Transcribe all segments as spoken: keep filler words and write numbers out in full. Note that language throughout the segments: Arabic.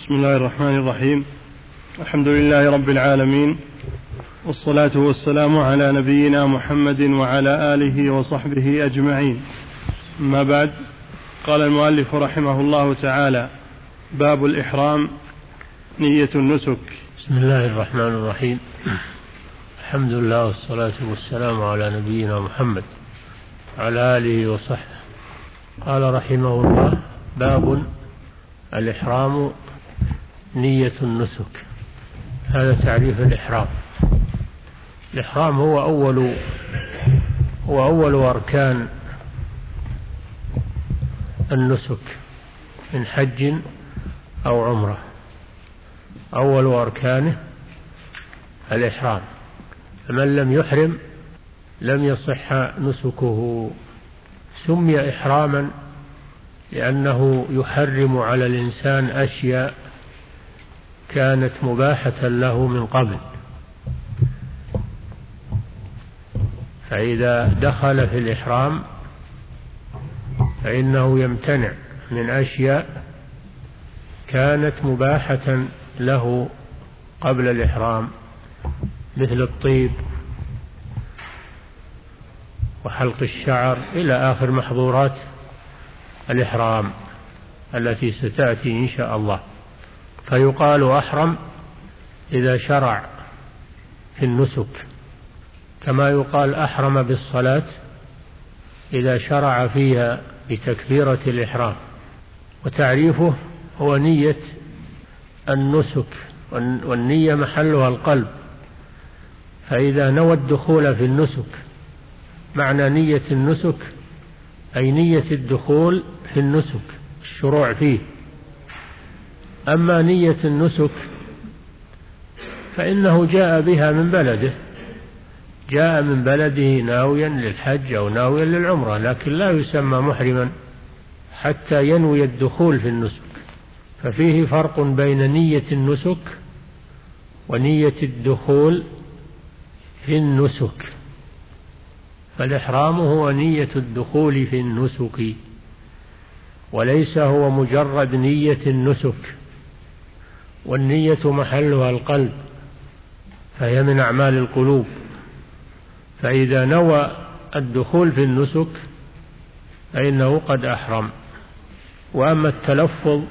بسم الله الرحمن الرحيم. الحمد لله رب العالمين، والصلاة والسلام على نبينا محمد وعلى آله وصحبه أجمعين. أما بعد، قال المؤلف رحمه الله تعالى: باب الإحرام، نية النسك. بسم الله الرحمن الرحيم. الحمد لله والصلاة والسلام على نبينا محمد وعلى آله وصحبه. قال رحمه الله: باب الإحرام، نية النسك. هذا تعريف الإحرام. الإحرام هو أول هو أول أركان النسك من حج أو عمرة. أول أركانه الإحرام، فمن لم يحرم لم يصح نسكه. سمي إحراما لأنه يحرم على الإنسان أشياء كانت مباحة له من قبل، فإذا دخل في الإحرام فإنه يمتنع من أشياء كانت مباحة له قبل الإحرام، مثل الطيب وحلق الشعر إلى آخر محظورات الإحرام التي ستأتي إن شاء الله. فيقال أحرم إذا شرع في النسك، كما يقال أحرم بالصلاة إذا شرع فيها بتكبيرة الإحرام. وتعريفه هو نية النسك، والنية محلها القلب، فإذا نوى الدخول في النسك، معنى نية النسك أي نية الدخول في النسك، الشروع فيه. أما نية النسك فإنه جاء بها من بلده، جاء من بلده ناويا للحج أو ناويا للعمرة، لكن لا يسمى محرما حتى ينوي الدخول في النسك. ففيه فرق بين نية النسك ونية الدخول في النسك. فالإحرام هو نية الدخول في النسك، وليس هو مجرد نية النسك. والنية محلها القلب، فهي من أعمال القلوب، فإذا نوى الدخول في النسك فإنه قد أحرم. وأما التلفظ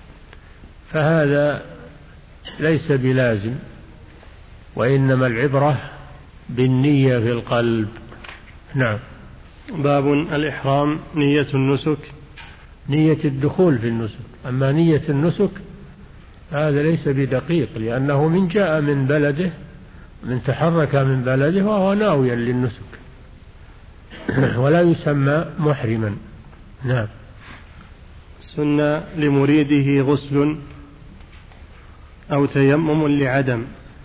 فهذا ليس بلازم، وإنما العبرة بالنية في القلب. نعم. باب الإحرام، نية النسك، نية الدخول في النسك. أما نية النسك هذا ليس بدقيق، لأنه من جاء من بلده، من تحرك من بلده وهو ناويا للنسك ولا يسمى محرما. نعم. سنة لمريده غسل أو تيمم لعدم.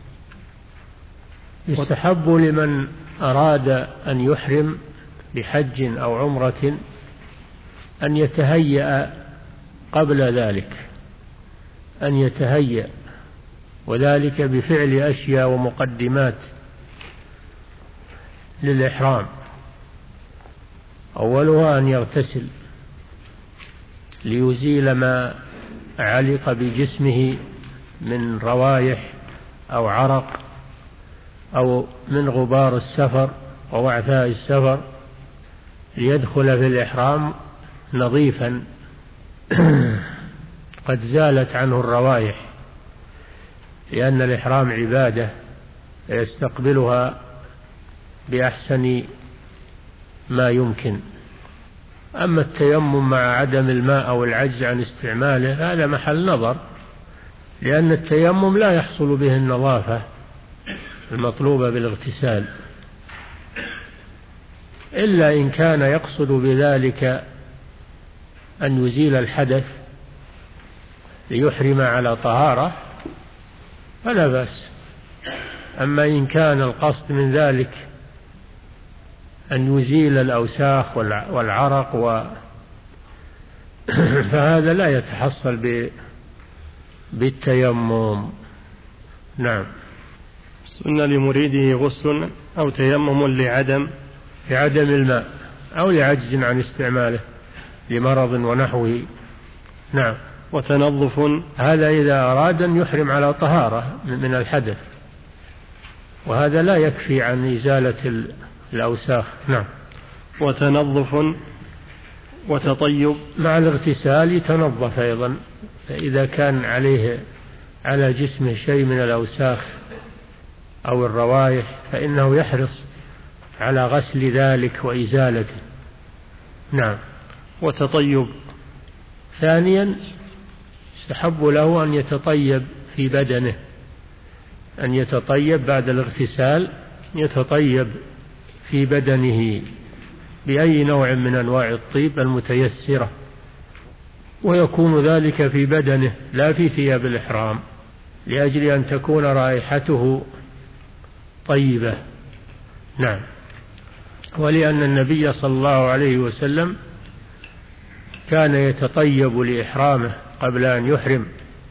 يستحب لمن أراد أن يحرم بحج أو عمرة أن يتهيأ قبل ذلك، أن يتهيأ، وذلك بفعل أشياء ومقدمات للإحرام. أولها أن يغتسل ليزيل ما علق بجسمه من روائح أو عرق أو من غبار السفر ووعثاء السفر، ليدخل في الإحرام نظيفا قد زالت عنه الروائح، لأن الإحرام عبادة يستقبلها بأحسن ما يمكن. أما التيمم مع عدم الماء أو العجز عن استعماله هذا محل نظر، لأن التيمم لا يحصل به النظافة المطلوبة بالاغتسال، إلا إن كان يقصد بذلك أن يزيل الحدث ليحرم على طهارة فلا بأس. أما إن كان القصد من ذلك أن يزيل الأوساخ والعرق و فهذا لا يتحصل بالتيمم. نعم. سنة لمريده غسل أو تيمم لعدم لعدم الماء أو لعجز عن استعماله لمرض ونحوه. نعم. وتنظف. هذا إذا أراد أن يحرم على طهارة من الحدث، وهذا لا يكفي عن إزالة الأوساخ. نعم. وتنظف وتطيب. مع الاغتسال يتنظف أيضا، إذا كان عليه على جسمه شيء من الأوساخ أو الروائح فإنه يحرص على غسل ذلك وإزالته. نعم. وتطيب. ثانيا يستحب له أن يتطيب في بدنه، أن يتطيب بعد الاغتسال، يتطيب في بدنه بأي نوع من أنواع الطيب المتيسرة، ويكون ذلك في بدنه لا في ثياب الإحرام، لأجل أن تكون رائحته طيبة. نعم. ولأن النبي صلى الله عليه وسلم كان يتطيب لإحرامه قبل أن يحرم،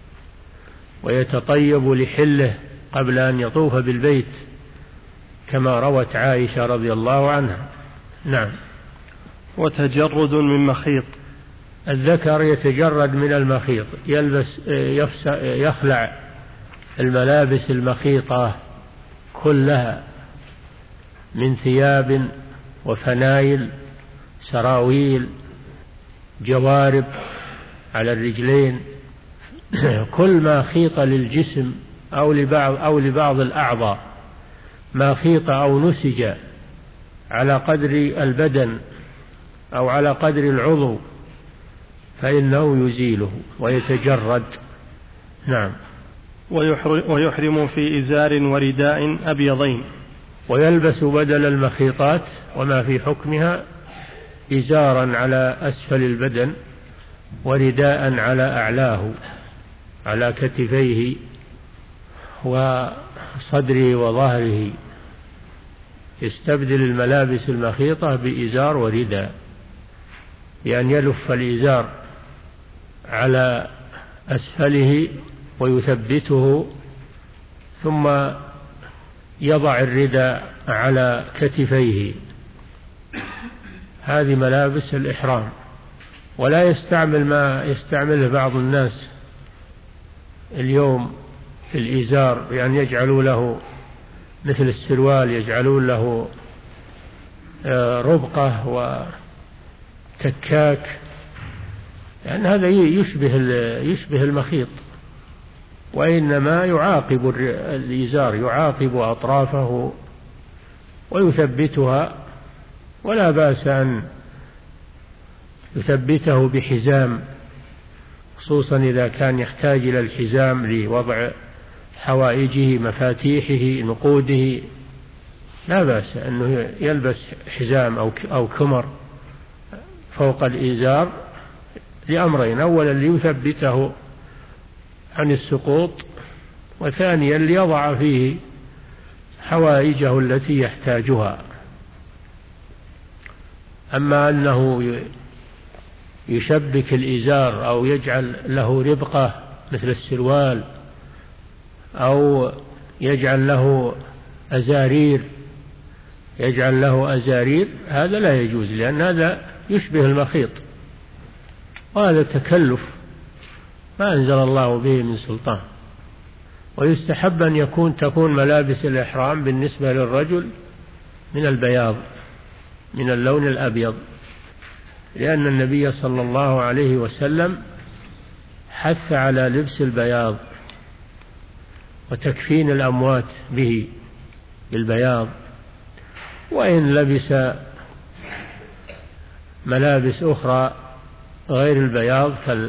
ويتطيب لحله قبل أن يطوف بالبيت، كما روت عائشة رضي الله عنها. نعم. وتجرد من مخيط. الذكر يتجرد من المخيط، يلبس يخلع الملابس المخيطة كلها من ثياب وفنايل، سراويل، جوارب على الرجلين، كل ما خيط للجسم أو لبعض أو لبعض الأعضاء، ما خيط أو نسج على قدر البدن أو على قدر العضو فإنه يزيله ويتجرد. نعم. ويحرم في إزار ورداء أبيضين. ويلبس بدل المخيطات وما في حكمها إزارا على أسفل البدن، ورداء على أعلاه على كتفيه وصدره وظهره، يستبدل الملابس المخيطة بإزار ورداء، بأن يلف الإزار على أسفله ويثبته، ثم يضع الرداء على كتفيه. هذه ملابس الإحرام. ولا يستعمل ما يستعمله بعض الناس اليوم في الإزار، بأن يعني يجعلوا له مثل السروال، يجعلون له ربقة وتكاك، لأن يعني هذا يشبه يشبه المخيط، وإنما يعاقب الإزار، يعاقب أطرافه ويثبتها، ولا بأس أن يثبته بحزام، خصوصا إذا كان يحتاج إلى الحزام لوضع حوائجه، مفاتيحه، نقوده، لا بأس أنه يلبس حزام أو كمر فوق الإزار لأمرين: أولا ليثبته عن السقوط، وثانيا ليضع فيه حوائجه التي يحتاجها. أما أنه يشبك الإزار أو يجعل له ربقة مثل السروال أو يجعل له أزارير يجعل له أزارير هذا لا يجوز، لأن هذا يشبه المخيط، وهذا تكلف ما أنزل الله به من سلطان. ويستحب أن يكون تكون ملابس الإحرام بالنسبة للرجل من البياض، من اللون الأبيض، لأن النبي صلى الله عليه وسلم حث على لبس البياض وتكفين الأموات به بالبياض. وإن لبس ملابس أخرى غير البياض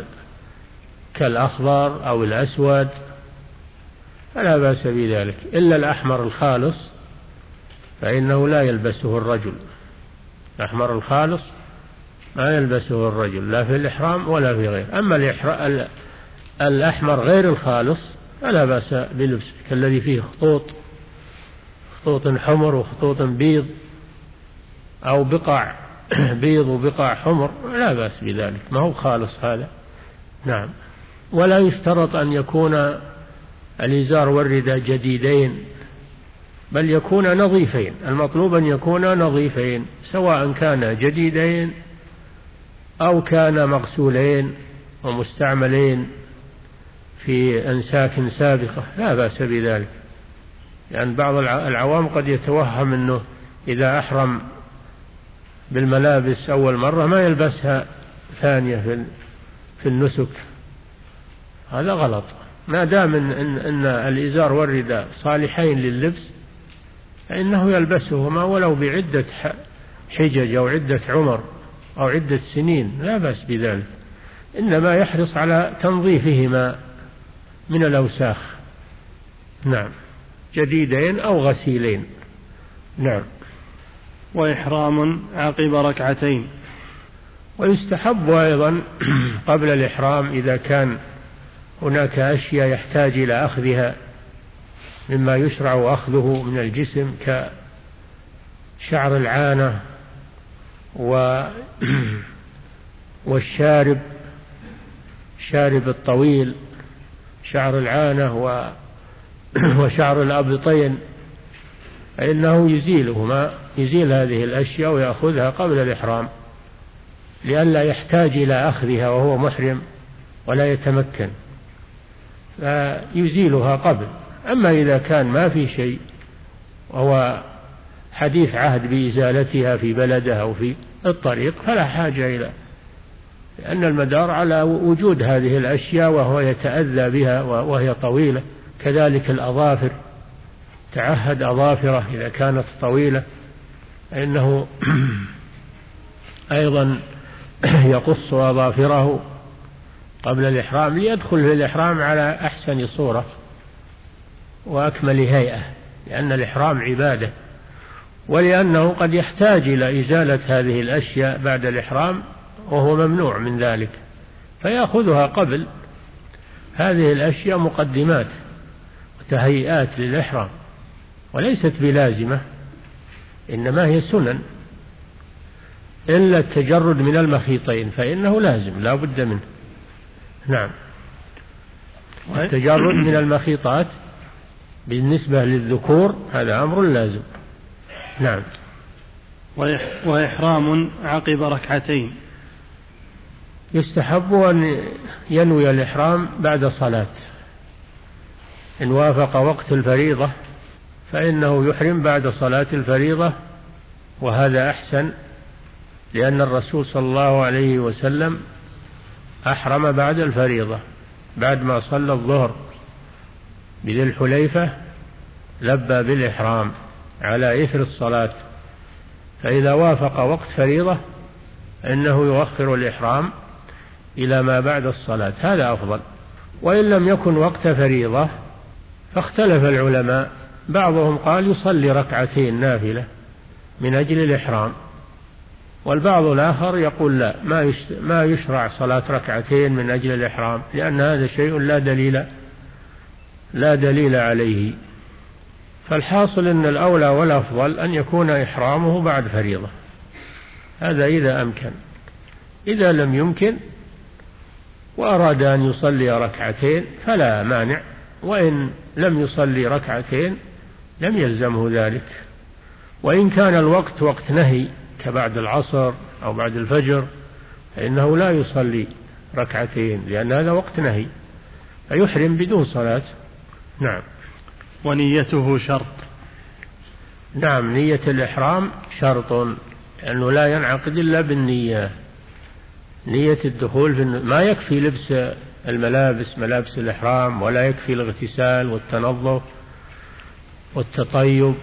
كالأخضر أو الأسود فلا بأس بذلك، إلا الأحمر الخالص فإنه لا يلبسه الرجل. الأحمر الخالص ما يلبسه الرجل لا في الإحرام ولا في غيره. أما الأحمر غير الخالص فلا بأس بلبسه، كالذي فيه خطوط خطوط حمر وخطوط بيض أو بقع بيض وبقع حمر، لا بأس بذلك، ما هو خالص هذا. نعم. ولا يشترط أن يكون الإزار والرداء جديدين، بل يكون نظيفين. المطلوب أن يكون نظيفين، سواء كان جديدين أو كان مغسولين ومستعملين في أنساك سابقة لا بأس بذلك، لأن يعني بعض العوام قد يتوهم أنه إذا أحرم بالملابس أول مرة ما يلبسها ثانية في النسك. هذا غلط. ما دام إن, إن, إن الإزار والرداء صالحين لللبس فإنه يلبسهما ولو بعدة حجج أو عدة عمر أو عدة سنين لا بأس بذلك، إنما يحرص على تنظيفهما من الأوساخ. نعم، جديدين أو غسيلين. نعم. وإحرام عقب ركعتين. ويستحب أيضا قبل الإحرام إذا كان هناك أشياء يحتاج إلى أخذها مما يشرع أخذه من الجسم كشعر العانة والشارب، شارب الطويل، شعر العانة وشعر الأبطين، فإنه يزيلهما، يزيل هذه الأشياء ويأخذها قبل الإحرام لئلا يحتاج إلى أخذها وهو محرم ولا يتمكن، فيزيلها قبل. أما إذا كان ما في شيء وهو حديث عهد بإزالتها في بلده أو في الطريق فلا حاجة إلى، لأن المدار على وجود هذه الأشياء وهو يتأذى بها وهي طويلة. كذلك الأظافر، تعهد أظافره إذا كانت طويلة فإنه أيضا يقص أظافره قبل الإحرام ليدخل في الإحرام على أحسن صورة وأكمل هيئة، لأن الإحرام عبادة، ولأنه قد يحتاج إلى إزالة هذه الأشياء بعد الإحرام وهو ممنوع من ذلك، فيأخذها قبل. هذه الأشياء مقدمات وتهيئات للإحرام وليست بلازمة، إنما هي سنن، إلا التجرد من المخيطين فإنه لازم لا بد منه. نعم، التجرد من المخيطات بالنسبة للذكور هذا أمر لازم. نعم. وإحرام عقب ركعتين. يستحب أن ينوي الإحرام بعد صلاة، إن وافق وقت الفريضة فإنه يحرم بعد صلاة الفريضة، وهذا أحسن، لأن الرسول صلى الله عليه وسلم أحرم بعد الفريضة بعد ما صلى الظهر بذي الحليفة، لبى بالإحرام على إثر الصلاة، فإذا وافق وقت فريضة إنه يؤخر الإحرام إلى ما بعد الصلاة، هذا أفضل. وإن لم يكن وقت فريضة فاختلف العلماء، بعضهم قال يصلي ركعتين نافلة من أجل الإحرام، والبعض الآخر يقول لا، ما يشرع صلاة ركعتين من أجل الإحرام، لأن هذا شيء لا دليل لا دليل عليه. فالحاصل أن الأولى والأفضل أن يكون إحرامه بعد فريضة، هذا إذا أمكن. إذا لم يمكن وأراد أن يصلي ركعتين فلا مانع، وإن لم يصلي ركعتين لم يلزمه ذلك. وإن كان الوقت وقت نهي كبعد العصر أو بعد الفجر فإنه لا يصلي ركعتين، لأن هذا وقت نهي، فيحرم بدون صلاة. نعم. ونيته شرط. نعم، نية الإحرام شرط، لأنه لا ينعقد إلا بالنية. نية الدخول في الن... ما يكفي لبس الملابس، ملابس الإحرام، ولا يكفي الاغتسال والتنظف والتطيب،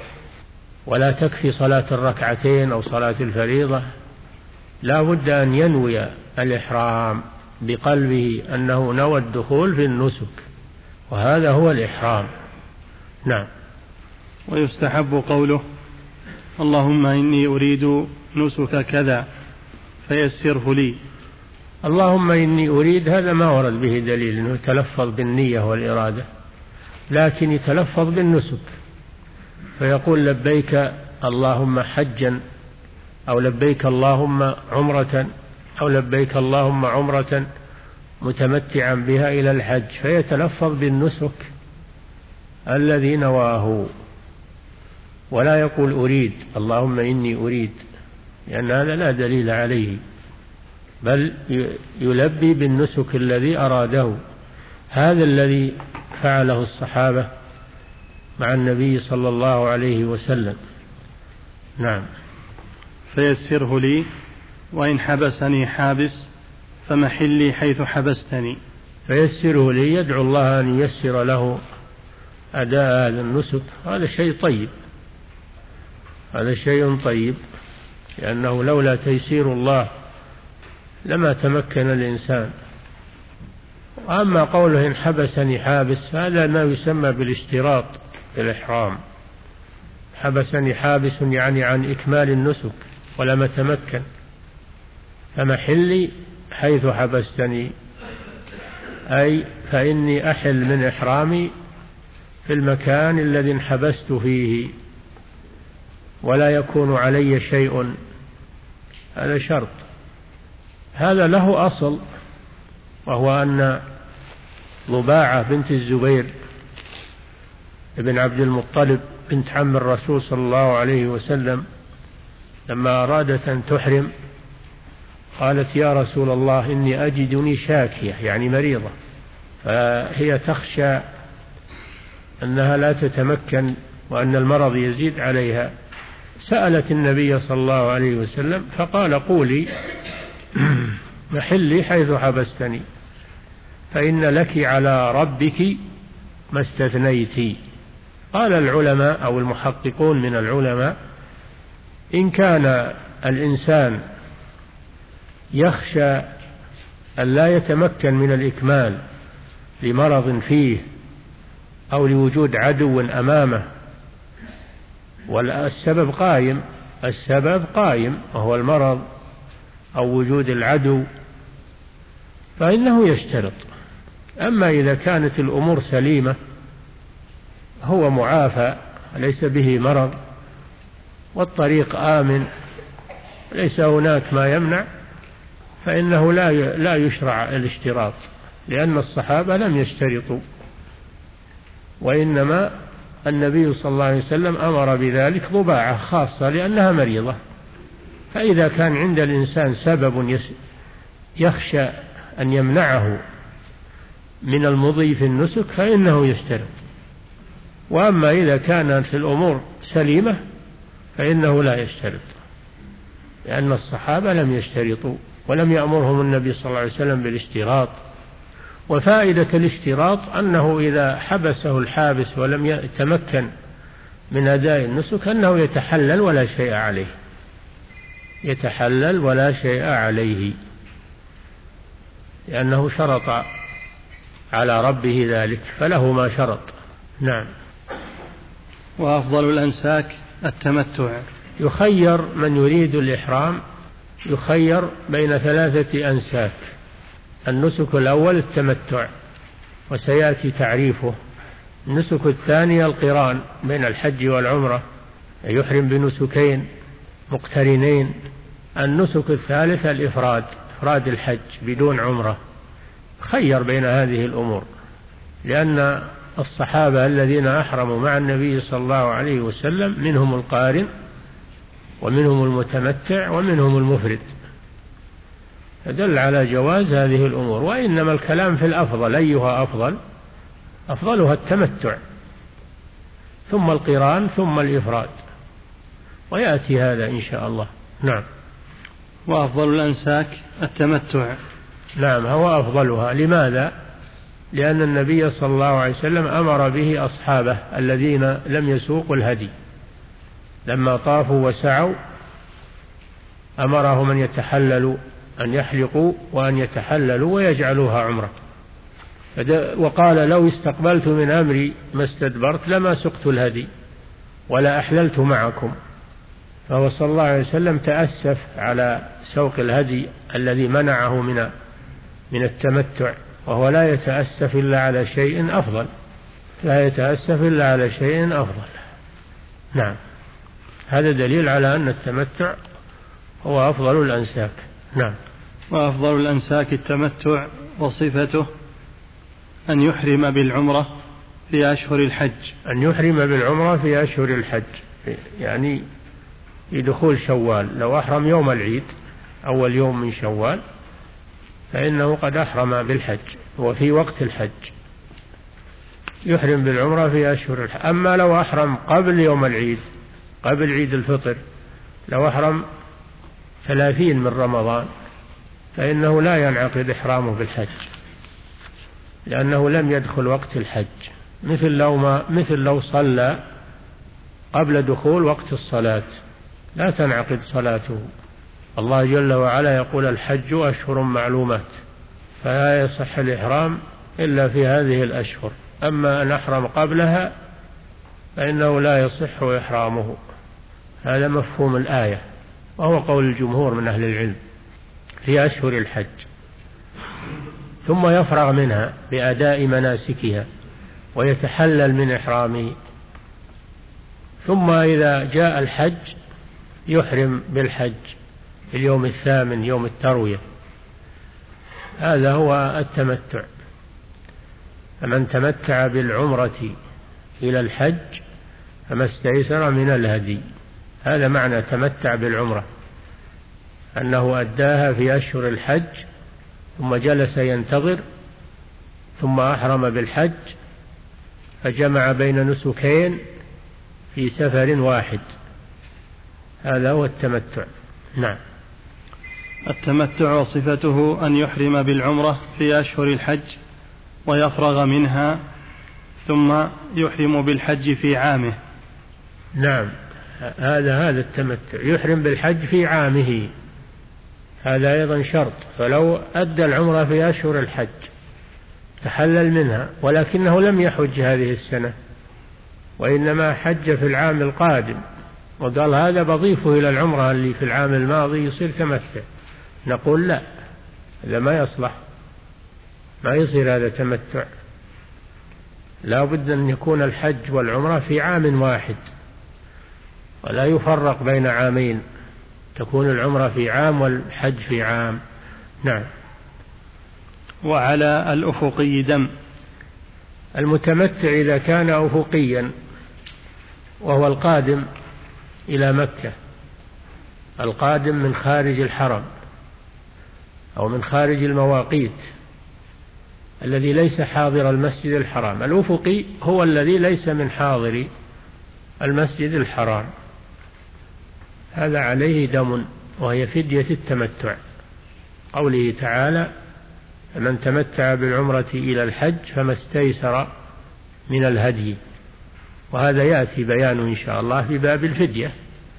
ولا تكفي صلاة الركعتين أو صلاة الفريضة، لا بد أن ينوي الإحرام بقلبه أنه نوى الدخول في النسك، وهذا هو الإحرام. نعم. ويستحب قوله اللهم إني أريد نسك كذا فيسره لي. اللهم إني أريد هذا ما ورد به دليل أنه يتلفظ بالنية والإرادة، لكن يتلفظ بالنسك، فيقول لبيك اللهم حجا، أو لبيك اللهم عمرة، أو لبيك اللهم عمرة متمتعا بها إلى الحج، فيتلفظ بالنسك الذي نواه، ولا يقول أريد اللهم إني أريد، لأن هذا لا دليل عليه. بل يلبي بالنسك الذي أراده. هذا الذي فعله الصحابة مع النبي صلى الله عليه وسلم. نعم. فيسره لي، وإن حبسني حابس فمحلي حيث حبستني. فيسره لي، يدعو الله أن ييسر له أداء هذا النسك. هذا شيء طيب، هذا شيء طيب، لأنه لولا تيسير الله لما تمكن الإنسان. أما قوله إن حبسني حابس، هذا ما يسمى بالاشتراط في الإحرام. حبسني حابس يعني عن إكمال النسك ولم أتمكن، فمحلي حيث حبستني، أي فإني أحل من إحرامي في المكان الذي انحبست فيه ولا يكون علي شيء. هذا شرط. هذا له أصل، وهو أن ضباعة بنت الزبير ابن عبد المطلب بنت عم الرسول صلى الله عليه وسلم لما أرادت أن تحرم قالت يا رسول الله إني أجدني شاكية، يعني مريضة، فهي تخشى أنها لا تتمكن وأن المرض يزيد عليها. سألت النبي صلى الله عليه وسلم فقال قولي محلي حيث حبستني، فإن لك على ربك ما استثنيت. قال العلماء أو المحققون من العلماء إن كان الإنسان يخشى أن لا يتمكن من الإكمال لمرض فيه أو لوجود عدو أمامه، والسبب قائم، السبب قائم وهو المرض أو وجود العدو، فإنه يشترط. أما إذا كانت الأمور سليمة، هو معافى ليس به مرض والطريق آمن ليس هناك ما يمنع، فإنه لا لا يشرع الاشتراط، لأن الصحابة لم يشترطوا، وإنما النبي صلى الله عليه وسلم أمر بذلك ضباعة خاصة لأنها مريضة. فإذا كان عند الإنسان سبب يخشى أن يمنعه من المضي في النسك فإنه يشترط. وأما إذا كانت الأمور سليمة فإنه لا يشترط، لأن الصحابة لم يشترطوا ولم يأمرهم النبي صلى الله عليه وسلم بالاشتراط. وفائدة الاشتراط أنه إذا حبسه الحابس ولم يتمكن من أداء النسك أنه يتحلل ولا شيء عليه، يتحلل ولا شيء عليه، لأنه شرط على ربه ذلك فله ما شرط. نعم. وأفضل الأنساك التمتع. يخير من يريد الإحرام، يخير بين ثلاثة أنساك. النسك الأول التمتع وسيأتي تعريفه. النسك الثاني القران بين الحج والعمرة، يحرم بنسكين مقترنين. النسك الثالث الإفراد، إفراد الحج بدون عمرة. خير بين هذه الأمور، لأن الصحابة الذين أحرموا مع النبي صلى الله عليه وسلم منهم القارن ومنهم المتمتع ومنهم المفرد، فدل على جواز هذه الأمور. وإنما الكلام في الأفضل، أيها أفضل؟ أفضلها التمتع ثم القران ثم الإفراد، ويأتي هذا إن شاء الله. نعم. وأفضل الأنساك التمتع. نعم، هو أفضلها. لماذا؟ لأن النبي صلى الله عليه وسلم أمر به أصحابه الذين لم يسوقوا الهدي، لما طافوا وسعوا أمرهم أن يتحللوا، أن يحلقوا وأن يتحللوا ويجعلوها عمرة. وقال لو استقبلت من أمري ما استدبرت لما سقت الهدي ولا أحللت معكم. فهو صلى الله عليه وسلم تأسف على سوق الهدي الذي منعه من من التمتع، وهو لا يتأسف إلا على شيء أفضل، لا يتأسف إلا على شيء أفضل. نعم، هذا دليل على أن التمتع هو أفضل الأنساك. نعم. وأفضل الأنساك التمتع، وصفته أن يحرم بالعمرة في أشهر الحج. أن يحرم بالعمرة في أشهر الحج، يعني في دخول شوال. لو أحرم يوم العيد أول يوم من شوال فإنه قد أحرم بالحج وفي وقت الحج، يحرم بالعمرة في أشهر الحج. أما لو أحرم قبل يوم العيد، قبل عيد الفطر، لو أحرم ثلاثين من رمضان، فإنه لا ينعقد إحرامه بالحج، لأنه لم يدخل وقت الحج، مثل لو, ما مثل لو صلى قبل دخول وقت الصلاة لا تنعقد صلاته. الله جل وعلا يقول: الحج أشهر معلومات، فلا يصح الإحرام إلا في هذه الأشهر، أما أن أحرم قبلها فإنه لا يصح إحرامه. هذا مفهوم الآية، وهو قول الجمهور من أهل العلم في أشهر الحج. ثم يفرغ منها بأداء مناسكها ويتحلل من إحرامه، ثم إذا جاء الحج يحرم بالحج في اليوم الثامن، يوم التروية. هذا هو التمتع. فمن تمتع بالعمرة إلى الحج فما استيسر من الهدي. هذا معنى تمتع بالعمرة، أنه أداها في أشهر الحج ثم جلس ينتظر، ثم أحرم بالحج فجمع بين نسكين في سفر واحد. هذا هو التمتع. نعم. التمتع وصفته أن يحرم بالعمرة في أشهر الحج ويفرغ منها ثم يحرم بالحج في عامه. نعم، هذا هذا التمتع، يحرم بالحج في عامه. هذا أيضا شرط. فلو أدى العمرة في أشهر الحج تحلل منها، ولكنه لم يحج هذه السنة وإنما حج في العام القادم، وقال هذا بضيفه إلى العمرة اللي في العام الماضي يصير تمتع، نقول لا، هذا ما يصلح، ما يصير هذا تمتع. لا بد أن يكون الحج والعمرة في عام واحد، ولا يفرق بين عامين، تكون العمرة في عام والحج في عام. نعم. وعلى الأفقي دم. المتمتع إذا كان أفقيا وهو القادم إلى مكة، القادم من خارج الحرم أو من خارج المواقيت، الذي ليس حاضر المسجد الحرام. الأفقي هو الذي ليس من حاضر المسجد الحرام، هذا عليه دم، وهي فدية التمتع. قوله تعالى: من تمتع بالعمرة إلى الحج فما استيسر من الهدي، وهذا يأتي بيانه إن شاء الله في باب الفدية.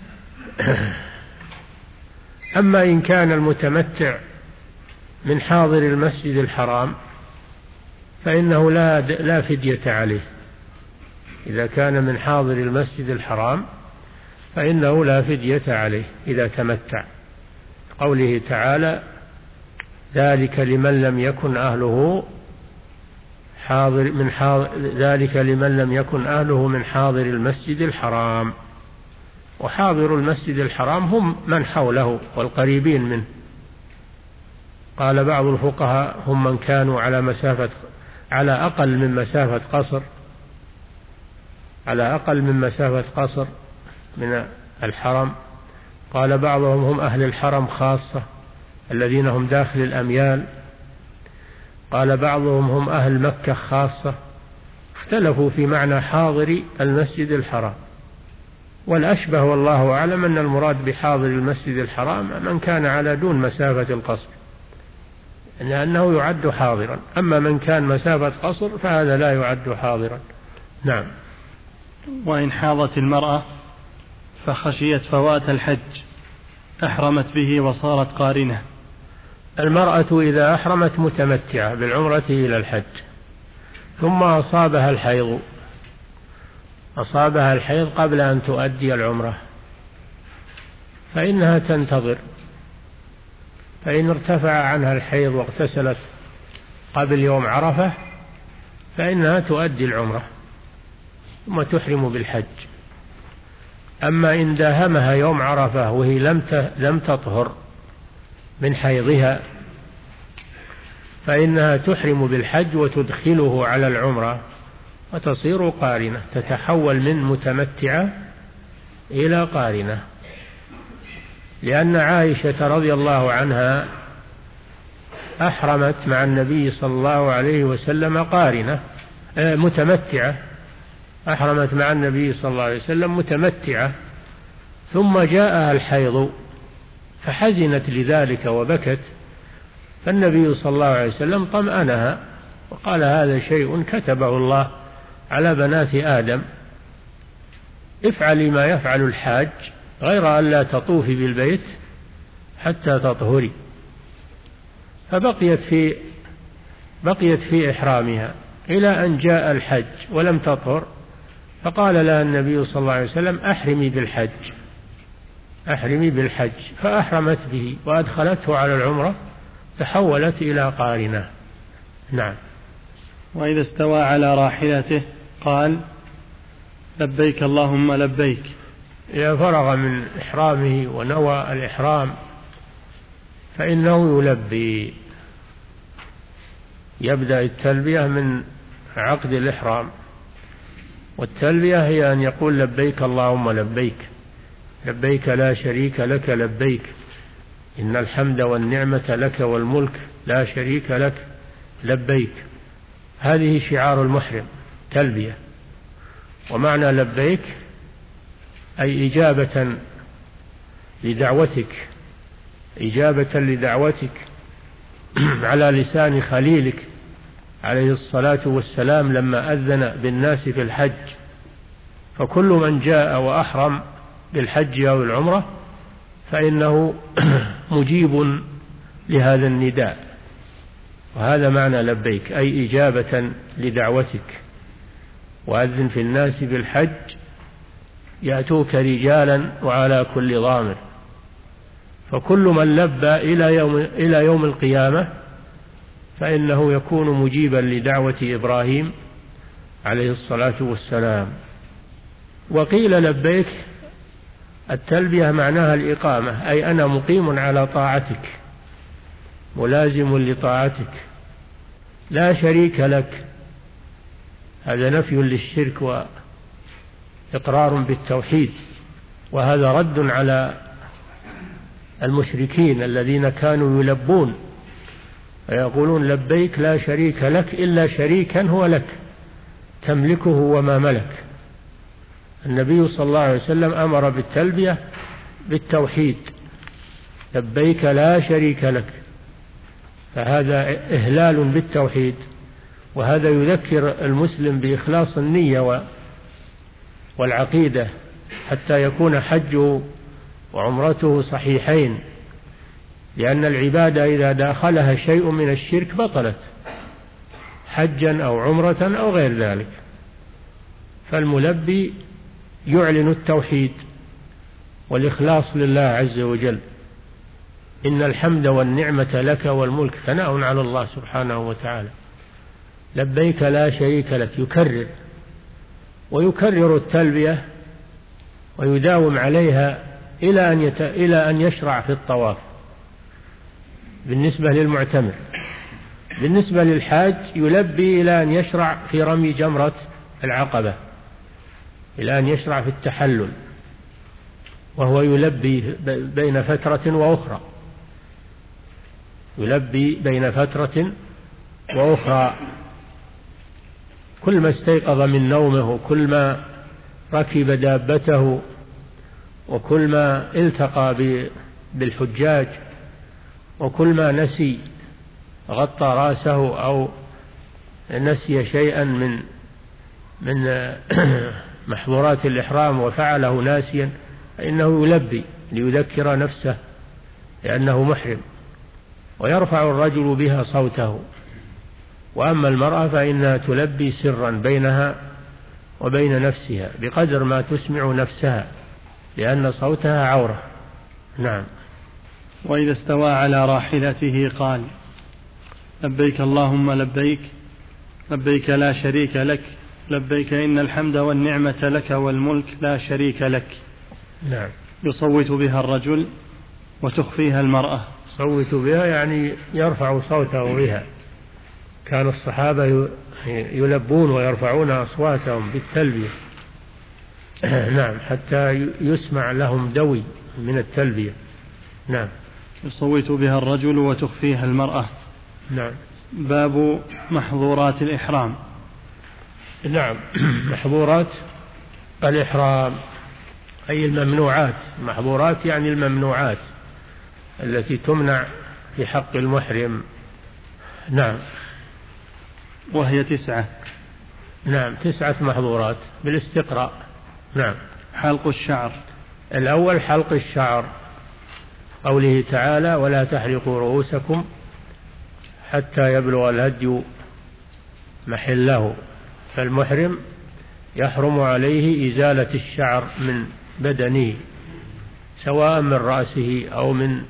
أما إن كان المتمتع من حاضر المسجد الحرام فإنه لا لا فدية عليه. إذا كان من حاضر المسجد الحرام فإنه لا فدية عليه إذا تمتع. قوله تعالى: ذلك لمن لم يكن أهله حاضر من حاضر ذلك لمن لم يكن أهله من حاضر المسجد الحرام. وحاضر المسجد الحرام هم من حوله والقريبين منه. قال بعض الفقهاء: هم من كانوا على مسافة على أقل من مسافة قصر على أقل من مسافة قصر من الحرم. قال بعضهم: هم أهل الحرم خاصة الذين هم داخل الأميال. قال بعضهم: هم أهل مكة خاصة. اختلفوا في معنى حاضر المسجد الحرام، والأشبه والله أعلم أن المراد بحاضر المسجد الحرام من كان على دون مسافة القصر، لأنه يعد حاضرا. أما من كان مسافة قصر فهذا لا يعد حاضرا. نعم. وإن حاضت المرأة فخشيت فوات الحج أحرمت به وصارت قارنة. المرأة إذا أحرمت متمتعة بالعمرة إلى الحج ثم أصابها الحيض أصابها الحيض قبل أن تؤدي العمرة فإنها تنتظر، فإن ارتفع عنها الحيض واغتسلت قبل يوم عرفة فإنها تؤدي العمرة ثم تحرم بالحج. أما إن داهمها يوم عرفة وهي لم لم تطهر من حيضها فإنها تحرم بالحج وتدخله على العمرة وتصير قارنة، تتحول من متمتعة إلى قارنة. لأن عائشة رضي الله عنها أحرمت مع النبي صلى الله عليه وسلم قارنة متمتعة، أحرمت مع النبي صلى الله عليه وسلم متمتعة، ثم جاءها الحيض فحزنت لذلك وبكت، فالنبي صلى الله عليه وسلم طمأنها وقال هذا شيء كتبه الله على بنات آدم، افعلي ما يفعل الحاج غير أن لا تطوفي بالبيت حتى تطهري. فبقيت في بقيت في إحرامها إلى أن جاء الحج ولم تطهر، فقال لها النبي صلى الله عليه وسلم أحرمي بالحج أحرمي بالحج فأحرمت به وأدخلته على العمرة، تحولت إلى قارنة. نعم. وإذا استوى على راحلته قال لبيك اللهم لبيك. إذا فرغ من إحرامه ونوى الإحرام فإنه يلبي، يبدأ التلبية من عقد الإحرام، والتلبية هي أن يقول لبيك اللهم لبيك، لبيك لا شريك لك لبيك، إن الحمد والنعمة لك والملك لا شريك لك لبيك. هذه شعار المحرم تلبية. ومعنى لبيك أي إجابة لدعوتك، إجابة لدعوتك على لسان خليلك عليه الصلاة والسلام لما أذن بالناس في الحج. فكل من جاء وأحرم بالحج أو العمرة فإنه مجيب لهذا النداء، وهذا معنى لبيك أي إجابة لدعوتك. وأذن في الناس بالحج يأتوك رجالا وعلى كل ضامر، فكل من لبى إلى يوم, إلى يوم القيامة فإنه يكون مجيبا لدعوة إبراهيم عليه الصلاة والسلام. وقيل لبيك التلبية معناها الإقامة، أي أنا مقيم على طاعتك ملازم لطاعتك لا شريك لك. هذا نفي للشرك وإقرار بالتوحيد، وهذا رد على المشركين الذين كانوا يلبون ويقولون لبيك لا شريك لك إلا شريكا هو لك تملكه وما ملك. النبي صلى الله عليه وسلم أمر بالتلبية بالتوحيد، لبيك لا شريك لك، فهذا إهلال بالتوحيد، وهذا يذكر المسلم بإخلاص النية والعقيدة حتى يكون حجه وعمرته صحيحين، لأن العبادة إذا داخلها شيء من الشرك بطلت، حجا أو عمرة أو غير ذلك. فالملبي يعلن التوحيد والإخلاص لله عز وجل، إن الحمد والنعمة لك والملك، ثناء على الله سبحانه وتعالى. لبيك لا شريك لك، يكرر ويكرر التلبية ويداوم عليها إلى أن, يت... إلى أن يشرع في الطواف بالنسبة للمعتمر. بالنسبة للحاج يلبي إلى أن يشرع في رمي جمرة العقبة، إلى أن يشرع في التحلل، وهو يلبي بين فترة وأخرى، يلبي بين فترة وأخرى، كل ما استيقظ من نومه، وكل ما ركب دابته، وكل ما التقى بالحجاج، وكل ما نسي غطى رأسه أو نسي شيئا من من محظورات الإحرام وفعله ناسيا فإنه يلبي ليذكر نفسه لأنه محرم، ويرفع الرجل بها صوته. وأما المرأة فإنها تلبي سرا بينها وبين نفسها بقدر ما تسمع نفسها، لأن صوتها عورة. نعم. وإذا استوى على راحلته قال لبيك اللهم لبيك، لبيك لا شريك لك لبيك إن الحمد والنعمة لك والملك لا شريك لك. نعم. يصوت بها الرجل وتخفيها المرأة. يصوت بها يعني يرفع صوته بها، كان الصحابة يلبون ويرفعون أصواتهم بالتلبية نعم، حتى يسمع لهم دوي من التلبية. نعم. يصوت بها الرجل وتخفيها المرأة. نعم. باب محظورات الإحرام. نعم. محظورات الإحرام أي الممنوعات. محظورات يعني الممنوعات التي تمنع في حق المحرم. نعم. وهي تسعة. نعم تسعة محظورات بالاستقراء. نعم. حلق الشعر. الأول حلق الشعر، قوله تعالى ولا تحلقوا رؤوسكم حتى يبلغ الهدي محله، فالمحرم يحرم عليه إزالة الشعر من بدنه سواء من رأسه أو من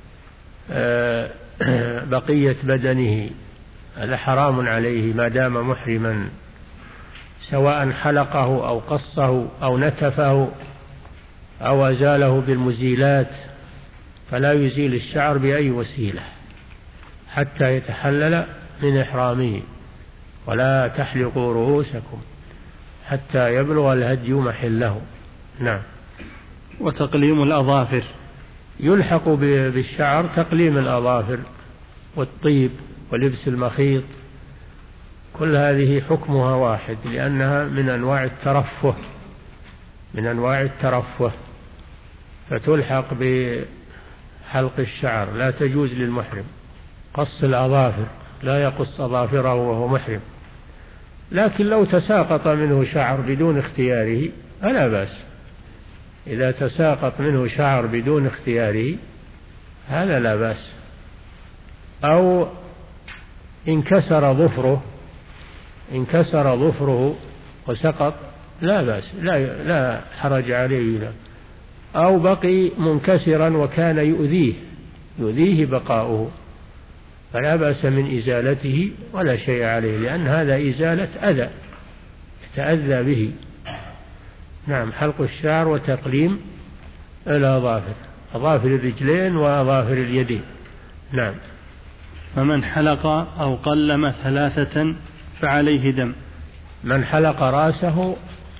بقية بدنه، هذا حرام عليه ما دام محرما، سواء حلقه أو قصه أو نتفه أو أزاله بالمزيلات، فلا يزيل الشعر بأي وسيلة حتى يتحلل من إحرامه. ولا تحلقوا رؤوسكم حتى يبلغ الهدي محله. نعم. وتقليم الأظافر. يلحق بالشعر تقليم الأظافر والطيب ولبس المخيط، كل هذه حكمها واحد لأنها من أنواع الترفه من أنواع الترفه فتلحق بحلق الشعر. لا تجوز للمحرم قص الأظافر، لا يقص أظافره وهو محرم، لكن لو تساقط منه شعر بدون اختياره فلا بأس. إذا تساقط منه شعر بدون اختياره هذا لا بأس. أو انكسر ظفره انكسر ظفره وسقط لا بأس، لا, لا حرج عليه لا. أو بقي منكسرا وكان يؤذيه يؤذيه بقاؤه فلا بأس من إزالته ولا شيء عليه، لأن هذا إزالة أذى يتأذى به. نعم. حلق الشعر وتقليم الأظافر، أظافر الرجلين وأظافر اليدين. نعم. فمن حلق أو قلم ثلاثة فعليه دم. من حلق رأسه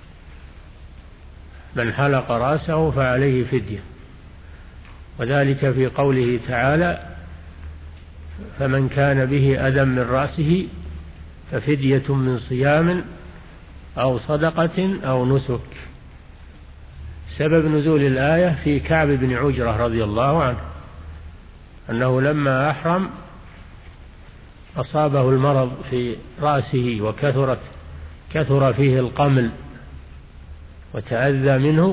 من حلق رأسه فعليه فدية، وذلك في قوله تعالى فمن كان به أذى من رأسه ففدية من صيام أو صدقة أو نسك. سبب نزول الآية في كعب بن عجرة رضي الله عنه أنه لما أحرم أصابه المرض في رأسه وكثرت كثر فيه القمل وتأذى منه،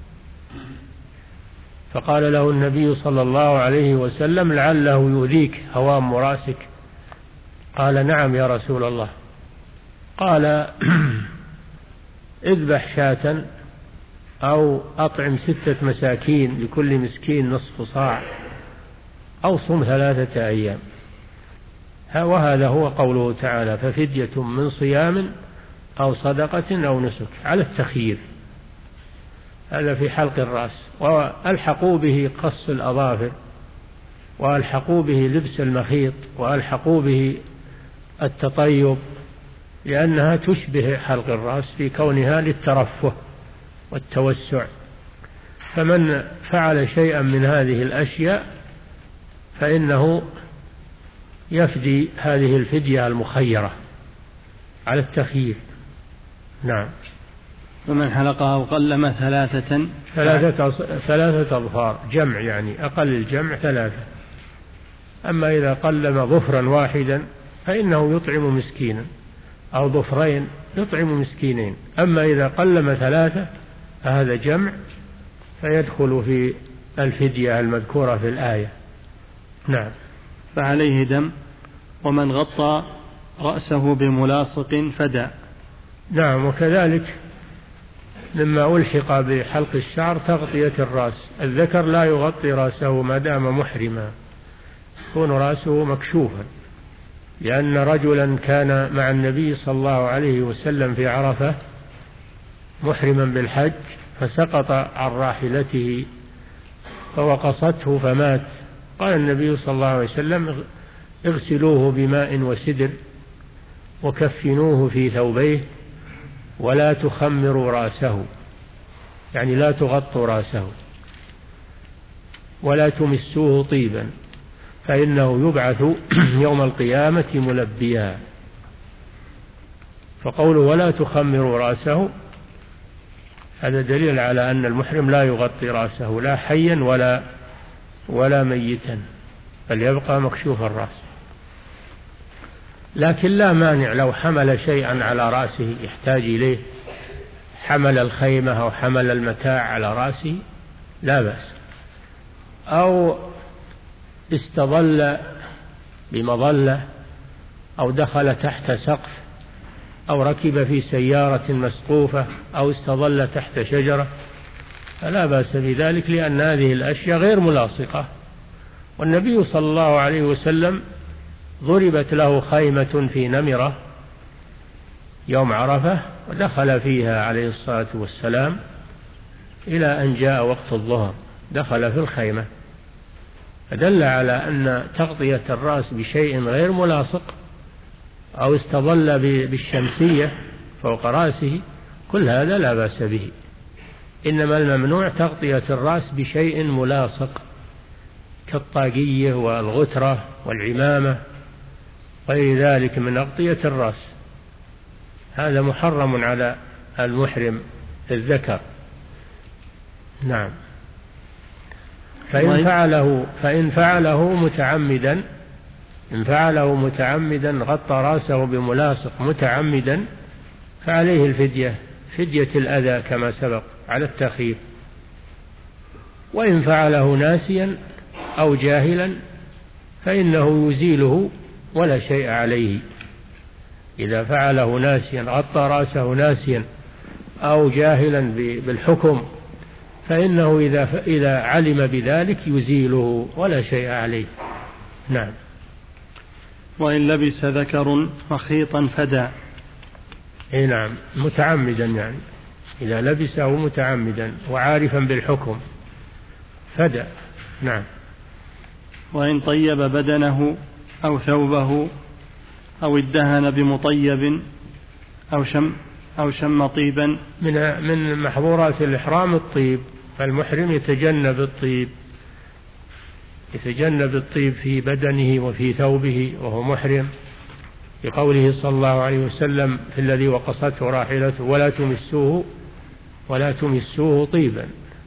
فقال له النبي صلى الله عليه وسلم لعله يؤذيك هوام رأسك. قال نعم يا رسول الله. قال اذبح شاة أو أطعم ستة مساكين لكل مسكين نصف صاع أو صم ثلاثة أيام. وهذا هو قوله تعالى ففدية من صيام أو صدقة أو نسك على التخيير. هذا في حلق الرأس. وألحقوا به قص الأظافر، وألحقوا به لبس المخيط، وألحقوا به التطيب، لأنها تشبه حلق الرأس في كونها للترفه والتوسع. فمن فعل شيئا من هذه الأشياء فإنه يفدي هذه الفدية المخيرة على التخيير. نعم. ومن حلقها وقلم ثلاثة ثلاثة ثلاثة أظفار جمع، يعني أقل الجمع ثلاثة. أما إذا قلم ظفرا واحدا فإنه يطعم مسكينا، أو ظفرين يطعم مسكينين. أما إذا قلم ثلاثة فهذا جمع فيدخل في الفدية المذكورة في الآية. نعم. فعليه دم. ومن غطى رأسه بملاصق فدى. نعم. وكذلك مما ألحق بحلق الشعر تغطية الرأس. الذكر لا يغطي رأسه ما دام محرما، يكون رأسه مكشوفا، لأن رجلا كان مع النبي صلى الله عليه وسلم في عرفة محرما بالحج فسقط عن راحلته فوقصته فمات. قال النبي صلى الله عليه وسلم اغسلوه بماء وسدر وكفنوه في ثوبيه ولا تخمروا رأسه، يعني لا تغطوا رأسه ولا تمسوه طيبا. فإنه يبعث يوم القيامة ملبيا. فقوله ولا تخمروا رأسه هذا دليل على أن المحرم لا يغطي رأسه لا حيا ولا ولا ميتا، بل يبقى مكشوف الرأس. لكن لا مانع لو حمل شيئا على رأسه يحتاج إليه، حمل الخيمة أو حمل المتاع على رأسه لا بأس، أو استظل بمظلة، أو دخل تحت سقف، أو ركب في سيارة مسقوفة، أو استظل تحت شجرة، فلا بأس بذلك، لأن هذه الأشياء غير ملاصقة. والنبي صلى الله عليه وسلم ضربت له خيمة في نمرة يوم عرفة ودخل فيها عليه الصلاة والسلام إلى أن جاء وقت الظهر، دخل في الخيمة، فدل على أن تغطية الرأس بشيء غير ملاصق أو استظل بالشمسية فوق رأسه كل هذا لا بأس به. إنما الممنوع تغطية الرأس بشيء ملاصق كالطاقية والغترة والعمامة غير ذلك من أغطية الرأس، هذا محرم على المحرم الذكر. نعم. فإن فعله فإن فعله متعمدا إن فعله متعمدا غطى رأسه بملاصق متعمدا فعليه الفدية، فدية الأذى كما سبق على التخيير. وإن فعله ناسيا أو جاهلا فإنه يزيله ولا شيء عليه. إذا فعله ناسيا غطى رأسه ناسيا أو جاهلا بالحكم فإنه إذا إذا علم بذلك يزيله ولا شيء عليه. نعم. وإن لبس ذكر مخيطا فدى. إيه نعم، متعمدا يعني إذا لبسه متعمدا وعارفا بالحكم فدى. نعم. وإن طيب بدنه أو ثوبه أو ادهن بمطيب أو شم أو شم طيبا. من من محظورات الإحرام الطيب، فالمحرم يتجنب الطيب، يتجنب الطيب في بدنه وفي ثوبه وهو محرم، لقوله صلى الله عليه وسلم في الذي وقصته راحلته ولا تمسوه ولا تمسوه طيبا،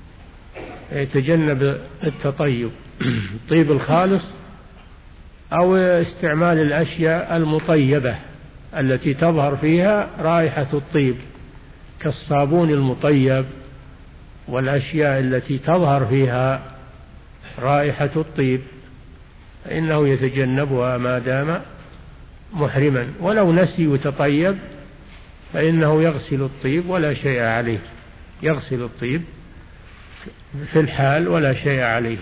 يتجنب التطيب الطيب الخالص أو استعمال الأشياء المطيبة التي تظهر فيها رائحة الطيب كالصابون المطيب والأشياء التي تظهر فيها رائحة الطيب فإنه يتجنبها ما دام محرما. ولو نسي يتطيب فإنه يغسل الطيب ولا شيء عليه، يغسل الطيب في الحال ولا شيء عليه.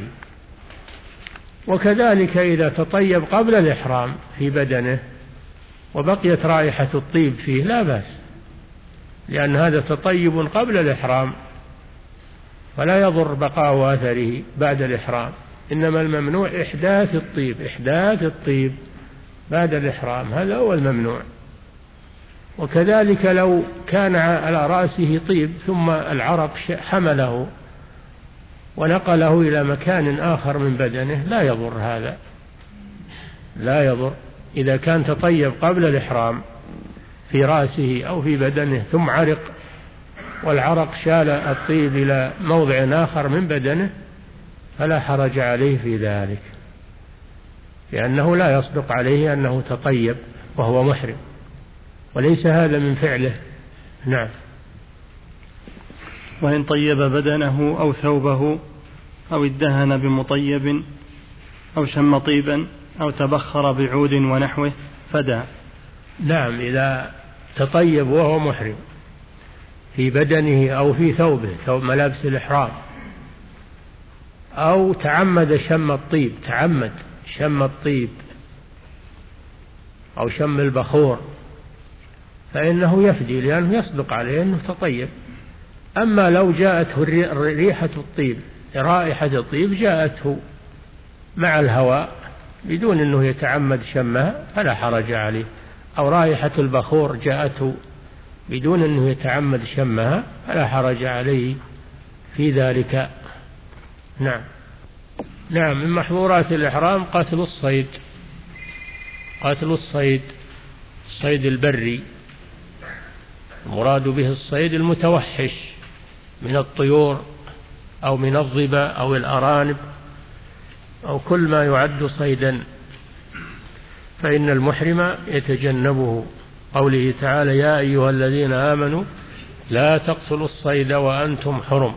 وكذلك إذا تطيب قبل الإحرام في بدنه وبقيت رائحة الطيب فيه لا بأس، لأن هذا تطيب قبل الإحرام ولا يضر بقاء أثره بعد الإحرام. إنما الممنوع إحداث الطيب، إحداث الطيب بعد الإحرام هذا هو الممنوع. وكذلك لو كان على رأسه طيب ثم العرق حمله ونقله إلى مكان آخر من بدنه لا يضر، هذا لا يضر. إذا كان تطيب قبل الإحرام في رأسه أو في بدنه ثم عرق والعرق شال الطيب إلى موضع آخر من بدنه فلا حرج عليه في ذلك، لأنه لا يصدق عليه أنه تطيب وهو محرم، وليس هذا من فعله. نعم. وإن طيب بدنه أو ثوبه أو ادهن بمطيب أو شم طيبا أو تبخر بعود ونحوه فدى. نعم، إذا تطيب وهو محرم في بدنه أو في ثوبه، ثوب ملابس الإحرام، أو تعمد شم الطيب، تعمد شم الطيب أو شم البخور فإنه يفدي، لأنه يصدق عليه أنه تطيب. أما لو جاءته ريحة الطيب، رائحة الطيب جاءته مع الهواء بدون أنه يتعمد شمها فلا حرج عليه، أو رائحة البخور جاءته بدون أنه يتعمد شمها فلا حرج عليه في ذلك. نعم. نعم، من محظورات الإحرام قتل الصيد، قتل الصيد، الصيد البري، المراد به الصيد المتوحش من الطيور أو من الظبا أو الأرانب أو كل ما يعد صيدا، فإن المحرم يتجنبه. قوله تعالى: يا أيها الذين آمنوا لا تقتلوا الصيد وأنتم حرم،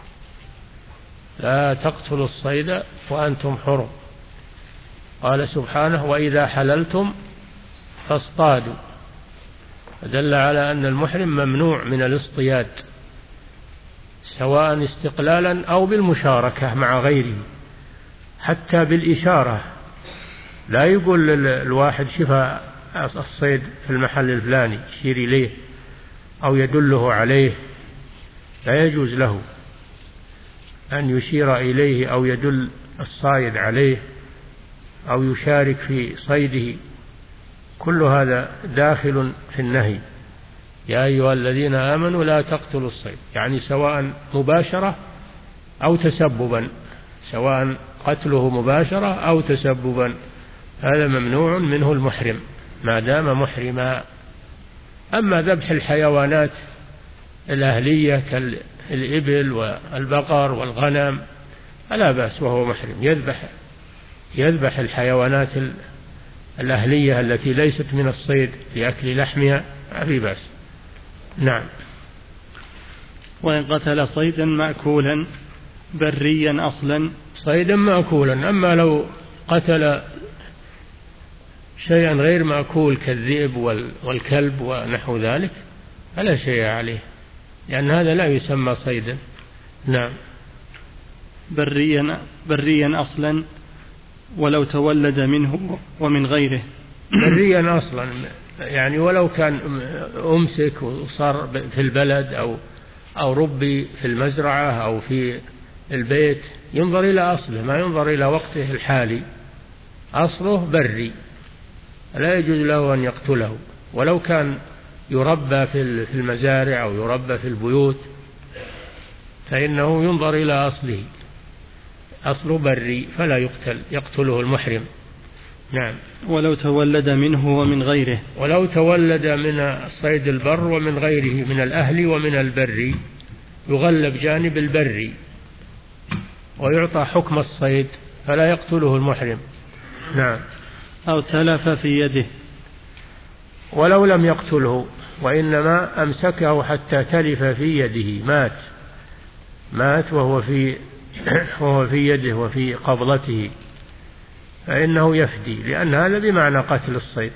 لا تقتلوا الصيد وأنتم حرم. قال سبحانه: وإذا حللتم فاصطادوا، فدل على أن المحرم ممنوع من الاصطياد، سواء استقلالا أو بالمشاركة مع غيره، حتى بالإشارة. لا يقول الواحد شفى الصيد في المحل الفلاني يشير إليه أو يدله عليه، لا يجوز له أن يشير إليه أو يدل الصائد عليه أو يشارك في صيده، كل هذا داخل في النهي. يا أيها الذين آمنوا لا تقتلوا الصيد، يعني سواء مباشرة أو تسببا، سواء قتله مباشرة أو تسببا، هذا ممنوع منه المحرم ما دام محرما. أما ذبح الحيوانات الأهلية كالإبل والبقر والغنم فلا بأس وهو محرم، يذبح يذبح الحيوانات الأهلية التي ليست من الصيد لأكل لحمها، ما في بأس. نعم. وإن قتل صيدا مأكولا بريا أصلا، صيدا مأكولا، أما لو قتل شيئا غير مأكول كالذئب والكلب ونحو ذلك فلا شيء عليه، لأن هذا لا يسمى صيدا. نعم. بريا بريا أصلا ولو تولد منه ومن غيره. بريا أصلا يعني ولو كان أمسك وصار في البلد أو أو ربي في المزرعة أو في البيت، ينظر إلى أصله، ما ينظر إلى وقته الحالي، أصله بري، لا يجوز له أن يقتله. ولو كان يربى في المزارع أو يربى في البيوت فإنه ينظر إلى أصله، أصله بري فلا يقتل، يقتله المحرم. نعم. ولو تولد منه ومن غيره، ولو تولد من الصيد البر ومن غيره من الأهل ومن البر، يغلب جانب البر ويعطى حكم الصيد فلا يقتله المحرم. نعم. أو تلف في يده، ولو لم يقتله وإنما أمسكه حتى تلف في يده، مات مات وهو في وهو في يده وفي قبضته، فإنه يفدي، لأن هذا بمعنى قتل الصيد،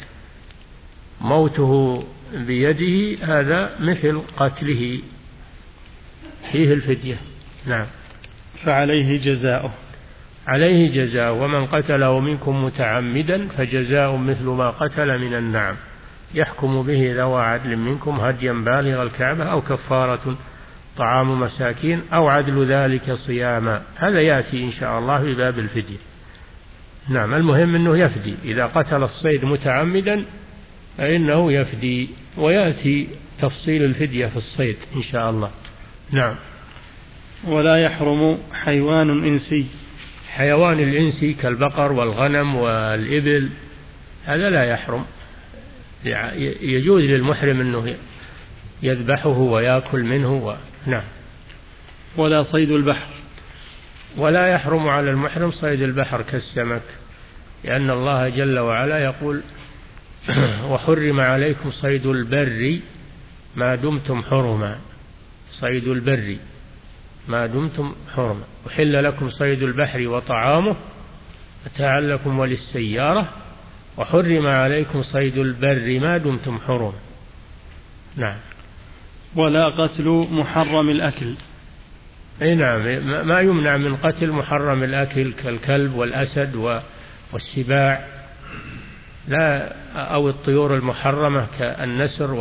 موته بيده هذا مثل قتله، فيه الفدية. نعم. فعليه جزاؤه، عليه جزاء. ومن قتله منكم متعمدا فجزاء مثل ما قتل من النعم، يحكم به ذو عدل منكم هديا بالغ الكعبة أو كفارة طعام مساكين أو عدل ذلك صياما. هذا يأتي إن شاء الله في باب الفدية. نعم. المهم أنه يفدي، إذا قتل الصيد متعمدا فإنه يفدي، ويأتي تفصيل الفدية في الصيد إن شاء الله. نعم. ولا يحرم حيوان إنسي، حيوان الإنسي كالبقر والغنم والإبل هذا لا يحرم، يجوز للمحرم أنه يذبحه ويأكل منه و... نعم. ولا صيد البحر، ولا يحرم على المحرم صيد البحر كالسمك، لأن الله جل وعلا يقول: وحرم عليكم صيد البر ما دمتم حرما، صيد البر ما دمتم حرما، أحل لكم صيد البحر وطعامه متاعا لكم وللسيارة، وحرم عليكم صيد البر ما دمتم حرما. نعم. ولا قتل محرم الأكل، أي نعم، ما يمنع من قتل محرم الأكل كالكلب والأسد والسباع، لا، أو الطيور المحرمة كالنسر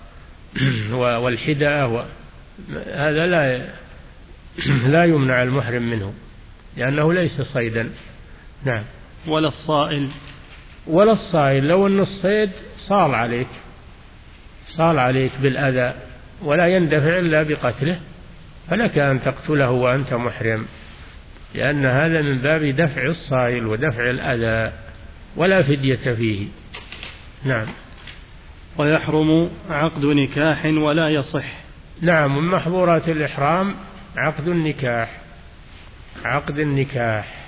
والحدأة، هذا لا لا يمنع المحرم منه لأنه ليس صيدا. نعم. ولا الصائل، ولا الصائل، لو أن الصيد صال عليك صال عليك بالأذى ولا يندفع إلا بقتله فلك أن تقتله وأنت محرم. لأن هذا من باب دفع الصائل ودفع الأذى، ولا فدية فيه. نعم. ويحرم عقد نكاح ولا يصح. نعم، من محظورات الإحرام عقد النكاح، عقد النكاح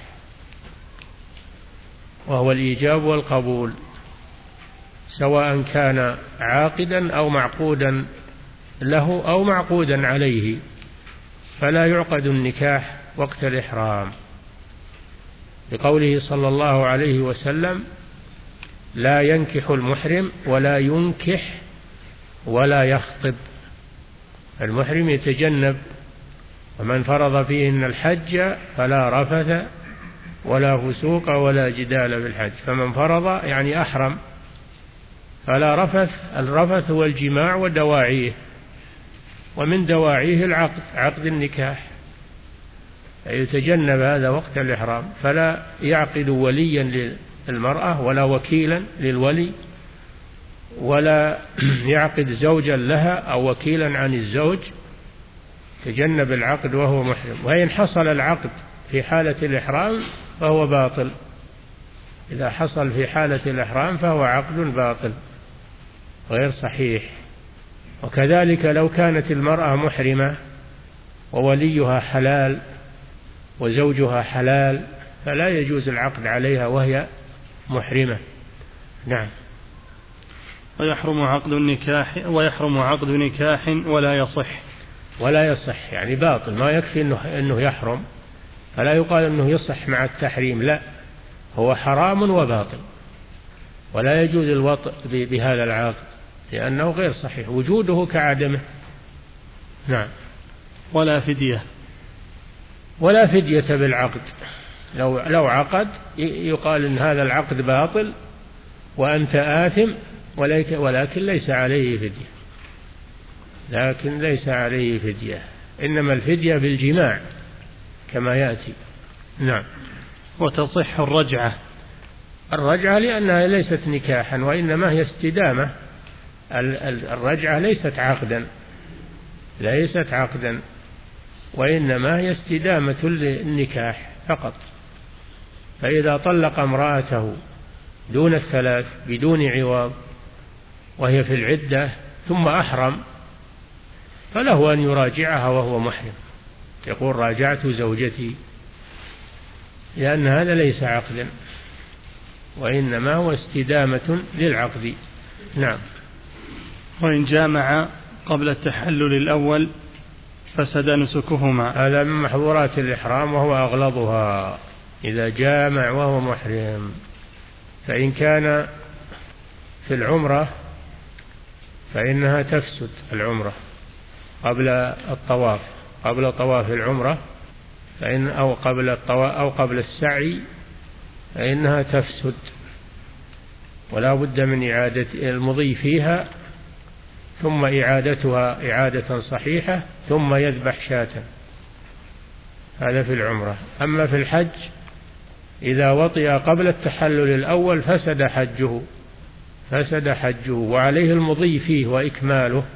وهو الإيجاب والقبول، سواء كان عاقدا أو معقودا له أو معقودا عليه، فلا يعقد النكاح وقت الإحرام، لقوله صلى الله عليه وسلم: لا ينكح المحرم ولا ينكح ولا يخطب. المحرم يتجنب، ومن فرض فيهن الحج فلا رفث ولا فسوق ولا جدال في الحج. فمن فرض يعني أحرم، فلا رفث، الرفث هو الجماع ودواعيه، ومن دواعيه العقد، عقد النكاح، يتجنب هذا وقت الإحرام، فلا يعقد وليا للمرأة ولا وكيلا للولي، ولا يعقد زوجا لها أو وكيلا عن الزوج، تجنب العقد وهو محرم. وإن حصل العقد في حالة الإحرام فهو باطل، إذا حصل في حالة الإحرام فهو عقد باطل غير صحيح. وكذلك لو كانت المرأة محرمة ووليها حلال وزوجها حلال فلا يجوز العقد عليها وهي محرمة. نعم. ويحرم عقد النكاح ويحرم عقد نكاح ولا يصح. ولا يصح يعني باطل، ما يكفي إنه, إنه يحرم، فلا يقال إنه يصح مع التحريم، لا، هو حرام وباطل، ولا يجوز الوطء بهذا العقد لأنه غير صحيح، وجوده كعدمه. نعم. ولا فدية. ولا فدية بالعقد، لو لو عقد يقال إن هذا العقد باطل وأنت آثم، ولكن ليس عليه فدية، لكن ليس عليه فدية، إنما الفدية بالجماع كما يأتي. نعم. وتصح الرجعة. الرجعة لأنها ليست نكاحا وإنما هي استدامة، الرجعة ليست عقدا، ليست عقدا وإنما هي استدامة للنكاح فقط. فإذا طلق امرأته دون الثلاث بدون عوض وهي في العدة ثم أحرم فله أن يراجعها وهو محرم، يقول: راجعت زوجتي، لأن هذا ليس عقدا وإنما هو استدامة للعقد. نعم. وإن جامع قبل التحلل الأول فسد نسكهما. هذا من محظورات الإحرام وهو أغلظها، إذا جامع وهو محرم. فإن كان في العمرة فإنها تفسد العمرة قبل الطواف، قبل طواف العمرة فإن أو قبل الطواف أو قبل السعي فإنها تفسد، ولا بد من إعادة المضي فيها ثم إعادتها إعادة صحيحة ثم يذبح شاة. هذا في العمرة. أما في الحج إذا وطئ قبل التحلل الأول فسد حجه، فسد حجه وعليه المضي فيه وإكماله،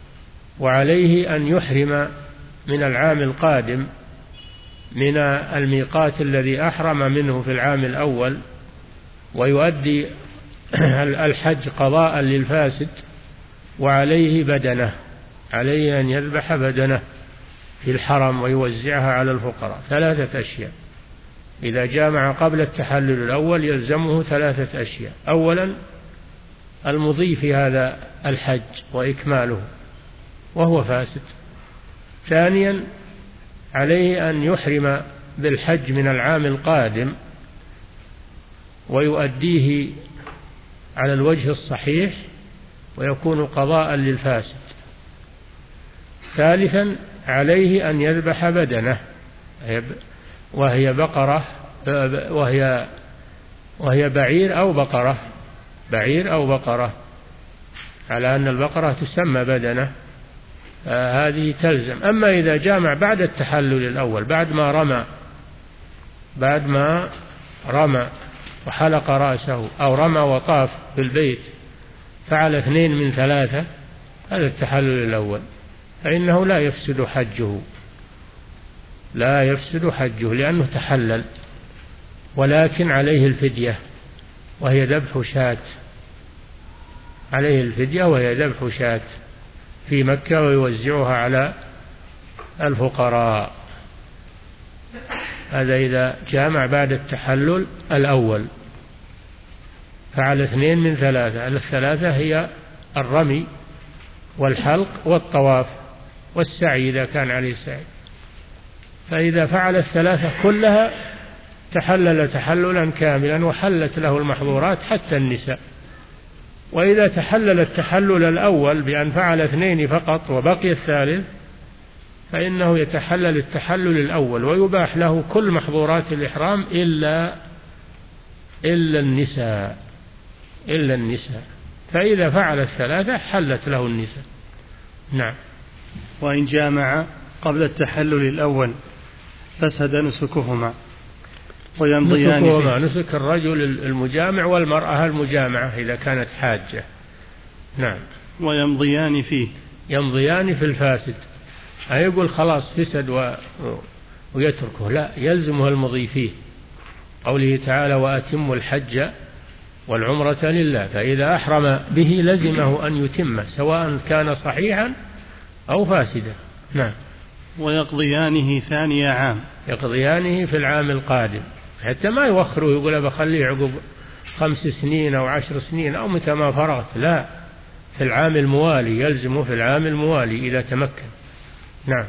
وعليه أن يحرم من العام القادم من الميقات الذي أحرم منه في العام الأول، ويؤدي الحج قضاء للفاسد، وعليه بدنه، عليه أن يذبح بدنه في الحرم ويوزعها على الفقراء. ثلاثة أشياء إذا جامع قبل التحلل الأول يلزمه ثلاثة أشياء: أولا المضي في هذا الحج وإكماله وهو فاسد، ثانيا عليه أن يحرم بالحج من العام القادم ويؤديه على الوجه الصحيح ويكون قضاء للفاسد، ثالثا عليه أن يذبح بدنه وهي بقرة وهي وهي بعير أو بقرة، بعير أو بقرة، على أن البقرة تسمى بدنه، هذه تلزم. أما إذا جامع بعد التحلل الأول، بعد ما رمى بعد ما رمى وحلق رأسه أو رمى وطاف في البيت، فعل اثنين من لا يفسد حجه لأنه تحلل، ولكن عليه الفدية وهي ذبح شاة، عليه الفدية وهي ذبح شاة في مكة ويوزعها على الفقراء. هذا إذا جامع بعد التحلل الأول. فعلى اثنين من ثلاثة، الثلاثة هي الرمي والحلق والطواف والسعي إذا كان عليه سعي. فإذا فعل الثلاثة كلها تحلل تحللا كاملا وحلت له المحظورات حتى النساء. وإذا تحلل التحلل الأول بأن فعل اثنين فقط وبقي الثالث فإنه يتحلل التحلل الأول ويباح له كل محظورات الإحرام إلا إلا النساء إلا النساء فإذا فعل الثلاثة حلت له النساء. نعم. وإن جامع قبل التحلل الأول فسد نسكهما ويمضيان فيه. نسك الرجل المجامع والمرأة المجامعة إذا كانت حاجة. نعم. ويمضيان فيه، يمضيان في الفاسد، يقول خلاص فسد و... ويتركه، لا، يلزمه المضي فيه. قوله تعالى وأتموا الحج والعمرة لله، فإذا أحرم به لزمه أن يتمه سواء كان صحيحا أو فاسدا. نعم. ويقضيانه ثاني عام، يقضيانه في العام القادم، حتى ما يوخره يقول بخليه عقب خمس سنين أو عشر سنين أو متى ما فرغت، لا، في العام الموالي، يلزمه في العام الموالي إذا تمكن. نعم.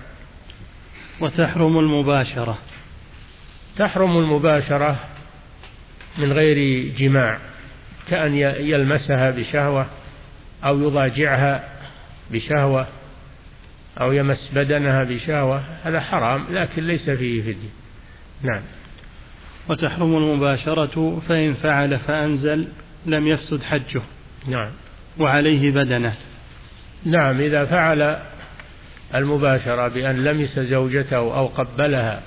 وتحرم المباشرة، تحرم المباشرة من غير جماع، كأن يلمسها بشهوة أو يضاجعها بشهوة أو يمس بدنها بشهوة، هذا حرام لكن ليس فيه فدية. نعم. وتحرم المباشرة فإن فعل فأنزل لم يفسد حجه. نعم. وعليه بدنه. نعم. إذا فعل المباشرة بأن لمس زوجته أو قبلها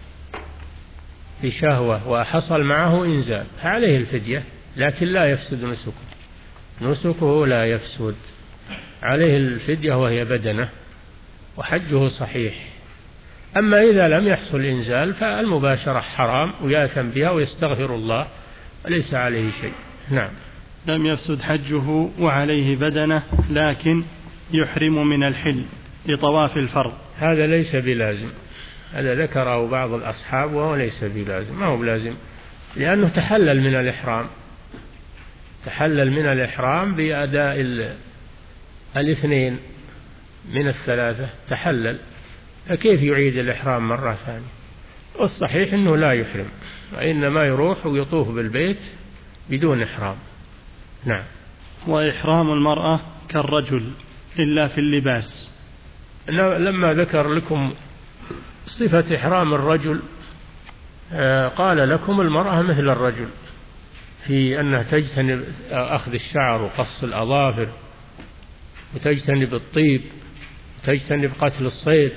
بشهوة وحصل معه إنزال فعليه الفدية، لكن لا يفسد نسكه، نسكه لا يفسد، عليه الفدية وهي بدنه وحجه صحيح. أما إذا لم يحصل إنزال فالمباشرة حرام ويأثم بها ويستغفر الله وليس عليه شيء. نعم. لم يفسد حجه وعليه بدنه، لكن يحرم من الحل لطواف الفرض. هذا ليس بلازم، هذا ذكره بعض الأصحاب وهو ليس بلازم، ما هو بلازم، لأنه تحلل من الإحرام، تحلل من الإحرام بأداء الاثنين من الثلاثة، تحلل، فكيف يعيد الإحرام مرة ثانية؟ والصحيح أنه لا يحرم، وإنما يروح ويطوف بالبيت بدون إحرام. نعم. وإحرام المرأة كالرجل إلا في اللباس. لما ذكر لكم صفة إحرام الرجل قال لكم المرأة مثل الرجل في أنها تجتنب أخذ الشعر وقص الأظافر وتجتنب الطيب وتجتنب قتل الصيد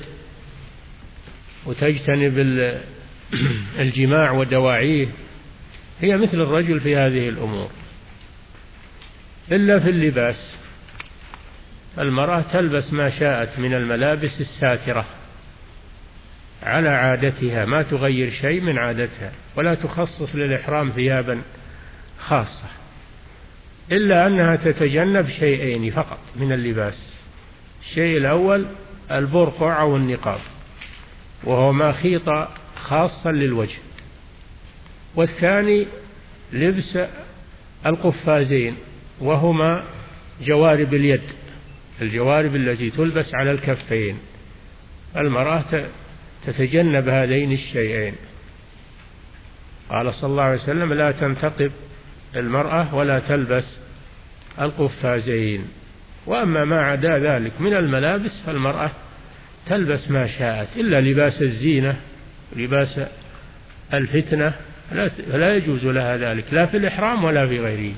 وتجتنب الجماع ودواعيه، هي مثل الرجل في هذه الأمور إلا في اللباس. المرأة تلبس ما شاءت من الملابس الساترة على عادتها، ما تغير شيء من عادتها، ولا تخصص للإحرام ثيابا خاصة، إلا أنها تتجنب شيئين فقط من اللباس. الشيء الأول البرقع أو النقاب، وهو ما خيط خاصا للوجه، والثاني لبس القفازين وهما جوارب اليد، الجوارب التي تلبس على الكفين. المرأة تتجنب هذين الشيئين. قال صلى الله عليه وسلم لا تنتقب المرأة ولا تلبس القفازين. وأما ما عدا ذلك من الملابس فالمرأة تلبس ما شاءت إلا لباس الزينة لباس الفتنة فلا يجوز لها ذلك لا في الإحرام ولا في غيره.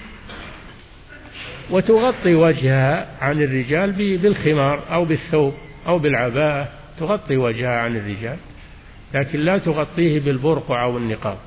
وتغطي وجهها عن الرجال بالخمار أو بالثوب أو بالعباءة، تغطي وجهها عن الرجال، لكن لا تغطيه بالبرقع أو النقاب.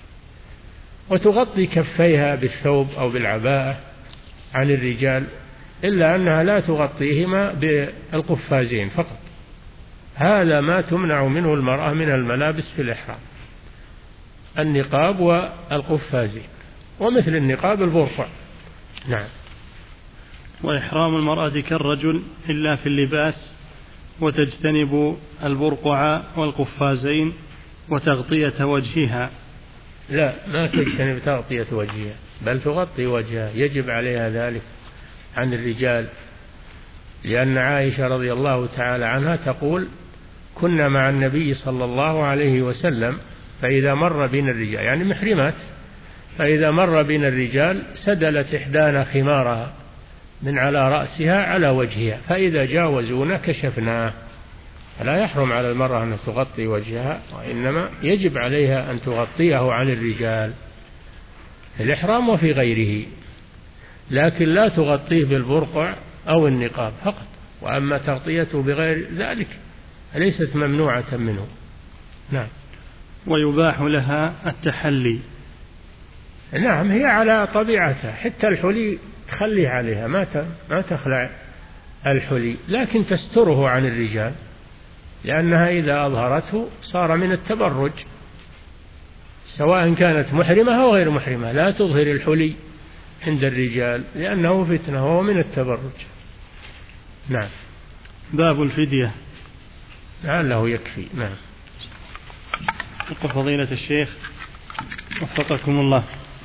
وتغطي كفيها بالثوب أو بالعباءة عن الرجال، إلا أنها لا تغطيهما بالقفازين فقط. هذا ما تمنع منه المرأة من الملابس في الإحرام، النقاب والقفازين، ومثل النقاب البرقع. نعم. وإحرام المرأة كالرجل إلا في اللباس، وتجتنب البرقع والقفازين وتغطية وجهها. لا، ما تجتنب تغطية وجهها، بل تغطي وجهها، يجب عليها ذلك عن الرجال، لأن عائشة رضي الله تعالى عنها تقول: كنا مع النبي صلى الله عليه وسلم فإذا مر بنا الرجال، يعني محرمات، فإذا مر بنا الرجال سدلت إحدانا خمارها من على رأسها على وجهها، فإذا جاوزونا كشفناه. فلا يحرم على المرأة أن تغطي وجهها، وإنما يجب عليها أن تغطيه عن الرجال في الإحرام وفي غيره، لكن لا تغطيه بالبرقع أو النقاب فقط. وأما تغطيته بغير ذلك ليست ممنوعة منه. نعم. ويباح لها التحلي. نعم، هي على طبيعتها، حتى الحلي تخلي عليها، ما ما تخلع الحلي، لكن تستره عن الرجال، لأنها إذا أظهرته صار من التبرج، سواء كانت محرمة أو غير محرمة، لا تظهر الحلي عند الرجال لأنه فتنة وهو من التبرج. نعم. باب الفدية. لعله يكفي. نعم. يقول فضيلة الشيخ وفقكم الله: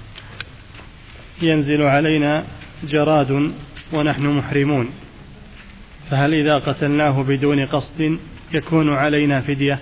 ينزل علينا جراد ونحن محرمون، فهل إذا قتلناه بدون قصد يكون علينا فدية؟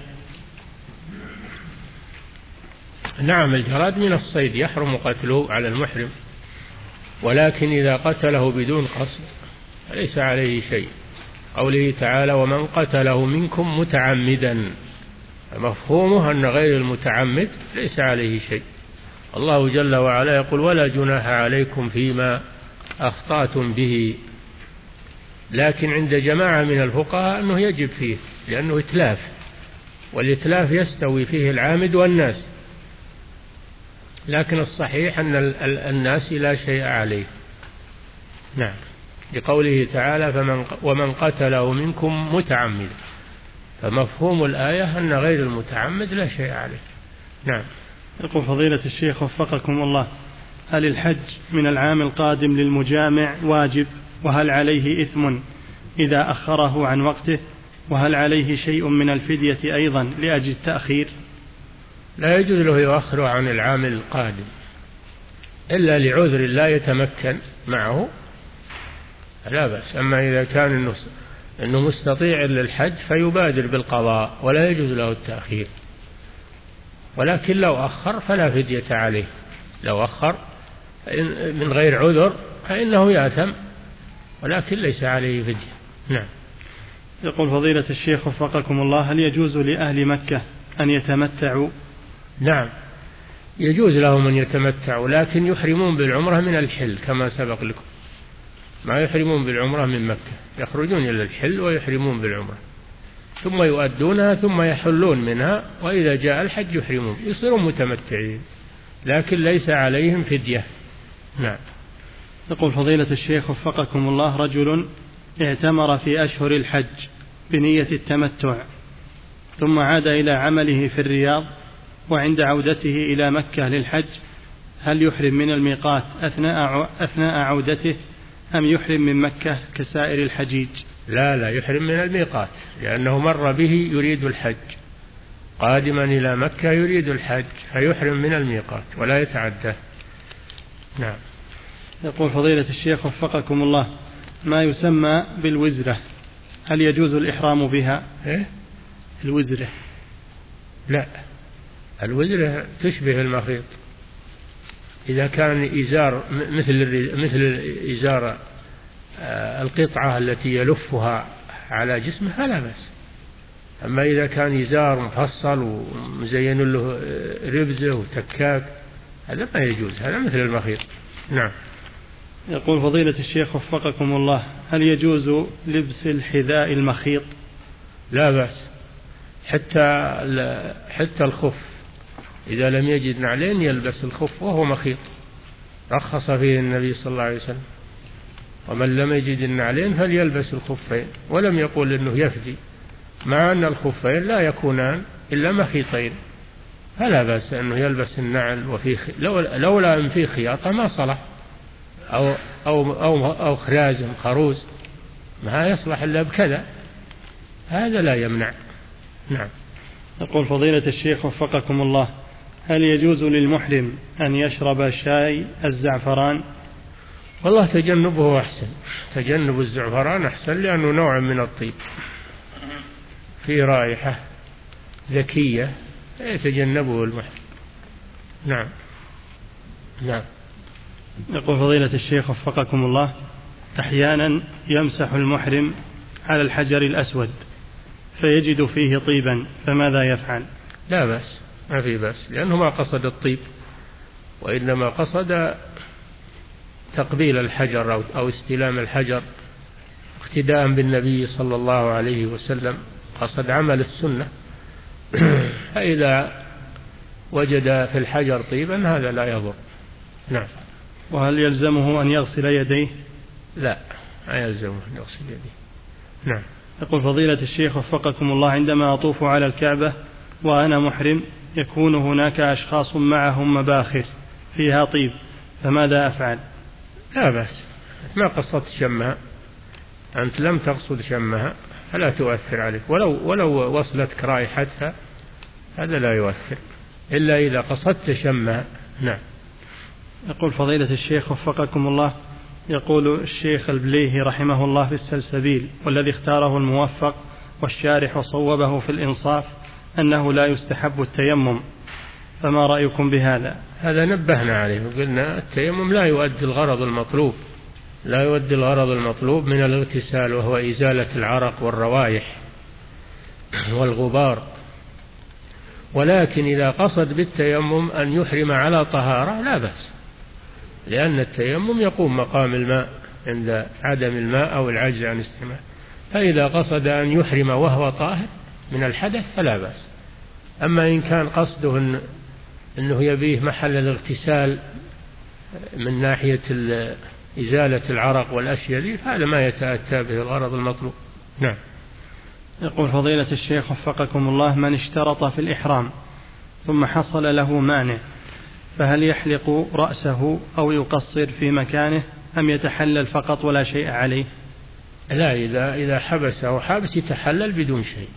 نعم، الجراد من الصيد يحرم قتله على المحرم، ولكن إذا قتله بدون قصد ليس عليه شيء. قوله تعالى: ومن قتله منكم متعمدا، مفهومه أن غير المتعمد ليس عليه شيء. الله جل وعلا يقول: ولا جناح عليكم فيما أخطأتم به، لكن عند جماعة من الفقهاء أنه يجب فيه، لأنه إتلاف، والإتلاف يستوي فيه العامد والناس، لكن الصحيح أن الناس لا شيء عليه. نعم، لقوله تعالى: فمن ومن قتله منكم متعمدا، فمفهوم الآية أن غير المتعمد لا شيء عليه. نعم. يقول فضيلة الشيخ وفقكم الله: هل الحج من العام القادم للمجامع واجب؟ وهل عليه إثم إذا أخره عن وقته؟ وهل عليه شيء من الفدية أيضا لأجل التأخير؟ لا يجوز له يؤخر عن العام القادم إلا لعذر لا يتمكن معه، لا بأس. أما إذا كان إنه, إنه مستطيع للحج فيبادر بالقضاء ولا يجوز له التأخير، ولكن لو أخر فلا فدية عليه. لو أخر من غير عذر فإنه يأثم، ولكن ليس عليه فدية. نعم. يقول فضيلة الشيخ وفقكم الله: هل يجوز لأهل مكة أن يتمتعوا؟ نعم، يجوز لهم أن يتمتعوا، لكن يحرمون بالعمرة من الحل كما سبق لكم، ما يحرمون بالعمرة من مكة، يخرجون إلى الحل ويحرمون بالعمرة، ثم يؤدونها ثم يحلون منها، وإذا جاء الحج يحرمون، يصيرون متمتعين، لكن ليس عليهم فدية. نعم. يقول فضيلة الشيخ وفقكم الله: رجل اعتمر في أشهر الحج بنية التمتع، ثم عاد إلى عمله في الرياض، وعند عودته إلى مكة للحج هل يحرم من الميقات أثناء أثناء عودته أم يحرم من مكة كسائر الحجيج؟ لا لا، يحرم من الميقات، لأنه مر به يريد الحج، قادما إلى مكة يريد الحج، فيحرم من الميقات ولا يتعدى. نعم. يقول فضيلة الشيخ وفقكم الله: ما يسمى بالوزرة هل يجوز الإحرام بها؟ إيه؟ الوزرة. لا، الوزرة تشبه المخيط، إذا كان إزار مثل مثل إزار القطعة التي يلفها على جسمه فلا بأس. أما إذا كان إزار مفصل ومزين له ربزة وتكاك هذا ما يجوز، هذا مثل المخيط. نعم. يقول فضيلة الشيخ وفقكم الله: هل يجوز لبس الحذاء المخيط؟ لا بأس، حتى حتى الخف إذا لم يجد نعلين يلبس الخف وهو مخيط، رخص فيه النبي صلى الله عليه وسلم: ومن لم يجد النعلين فليلبس الخفين، ولم يقول إنه يفدي مع أن الخفين لا يكونان إلا مخيطين، فلا بأس أنه يلبس النعل وفيه لولا أن فيه خياطة ما صلح، أو أو أو أو خرازم خروز ما يصلح إلا بكذا، هذا لا يمنع. نعم. يقول فضيلة الشيخ وفقكم الله: هل يجوز للمحرم أن يشرب شاي الزعفران؟ والله تجنبه أحسن، تجنب الزعفران أحسن، لأنه نوع من الطيب في رائحة ذكية يتجنبه المحرم. نعم. نعم. يقول فضيلة الشيخ وفقكم الله: أحيانا يمسح المحرم على الحجر الأسود فيجد فيه طيبا، فماذا يفعل؟ لا بأس، ما في بأس، لأنه ما قصد الطيب، وإنما قصد تقبيل الحجر أو استلام الحجر اقتداء بالنبي صلى الله عليه وسلم، قصد عمل السنة. فإذا وجد في الحجر طيبا هذا لا يضر. نعم. وهل يلزمه أن يغسل يديه؟ لا، لا يلزمه أن يغسل يديه. نعم. يقول فضيلة الشيخ وفقكم الله: عندما أطوف على الكعبة وأنا محرم يكون هناك أشخاص معهم مباخر فيها طيب، فماذا أفعل؟ لا بأس، ما قصدت شمها، أنت لم تقصد شمها فلا تؤثر عليك، ولو ولو وصلتك رائحتها هذا لا يؤثر، إلا إذا قصدت شمها. نعم. يقول فضيلة الشيخ وفقكم الله: يقول الشيخ البليهي رحمه الله في السلسبيل، والذي اختاره الموفق والشارح وصوبه في الإنصاف، أنه لا يستحب التيمم، فما رأيكم بهذا؟ هذا نبهنا عليه وقلنا التيمم لا يؤدي الغرض المطلوب، لا يؤدي الغرض المطلوب من الاغتسال، وهو إزالة العرق والروائح والغبار. ولكن إذا قصد بالتيمم أن يحرم على طهارة لا بأس، لأن التيمم يقوم مقام الماء عند عدم الماء أو العجز عن استعمال، فإذا قصد أن يحرم وهو طاهر من الحدث فلا بأس. أما إن كان قصده إن أنه يبيه محل الاغتسال من ناحية إزالة العرق والأشياء ذي، هذا ما يتأتى به الغرض المطلوب. نعم. يقول فضيلة الشيخ وفقكم الله: من اشترط في الإحرام ثم حصل له مانع، فهل يحلق رأسه أو يقصر في مكانه أم يتحلل فقط ولا شيء عليه؟ لا، إذا إذا حبسه حابس يتحلل بدون شيء،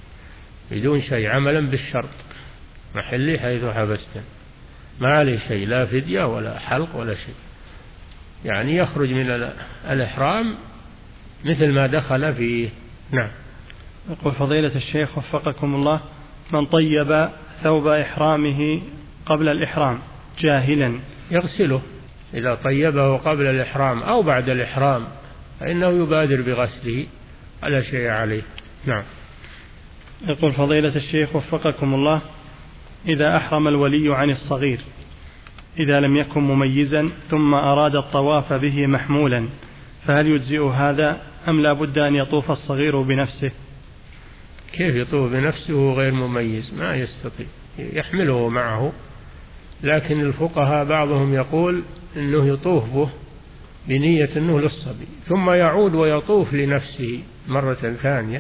بدون شيء عملا بالشرط، محلي حيث حبسته ما عليه شيء، لا فدية ولا حلق ولا شيء، يعني يخرج من الإحرام مثل ما دخل فيه. نعم. يقول فضيلة الشيخ وفقكم الله: من طيب ثوب إحرامه قبل الإحرام جاهلا يغسله، إذا طيبه قبل الإحرام أو بعد الإحرام فإنه يبادر بغسله ولا شيء عليه. نعم. يقول فضيلة الشيخ وفقكم الله: إذا أحرم الولي عن الصغير إذا لم يكن مميزا ثم أراد الطواف به محمولا، فهل يجزئ هذا أم لا بد أن يطوف الصغير بنفسه؟ كيف يطوف بنفسه غير مميز؟ ما يستطيع، يحمله معه، لكن الفقهاء بعضهم يقول إنه يطوف به بنية أنه للصبي ثم يعود ويطوف لنفسه مرة ثانية،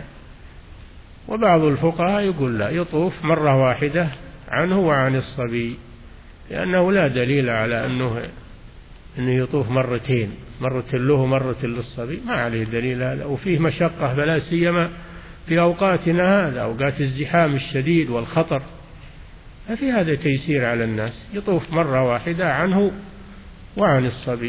وبعض الفقهاء يقول لا، يطوف مرة واحدة عنه وعن الصبي، لأنه لا دليل على أنه أنه يطوف مرتين، مرة له مرة للصبي، ما عليه دليل هذا، وفيه مشقة فلا سيما في أوقاتنا هذا، أوقات الزحام الشديد والخطر، ففي هذا تيسير على الناس، يطوف مرة واحدة عنه وعن الصبي،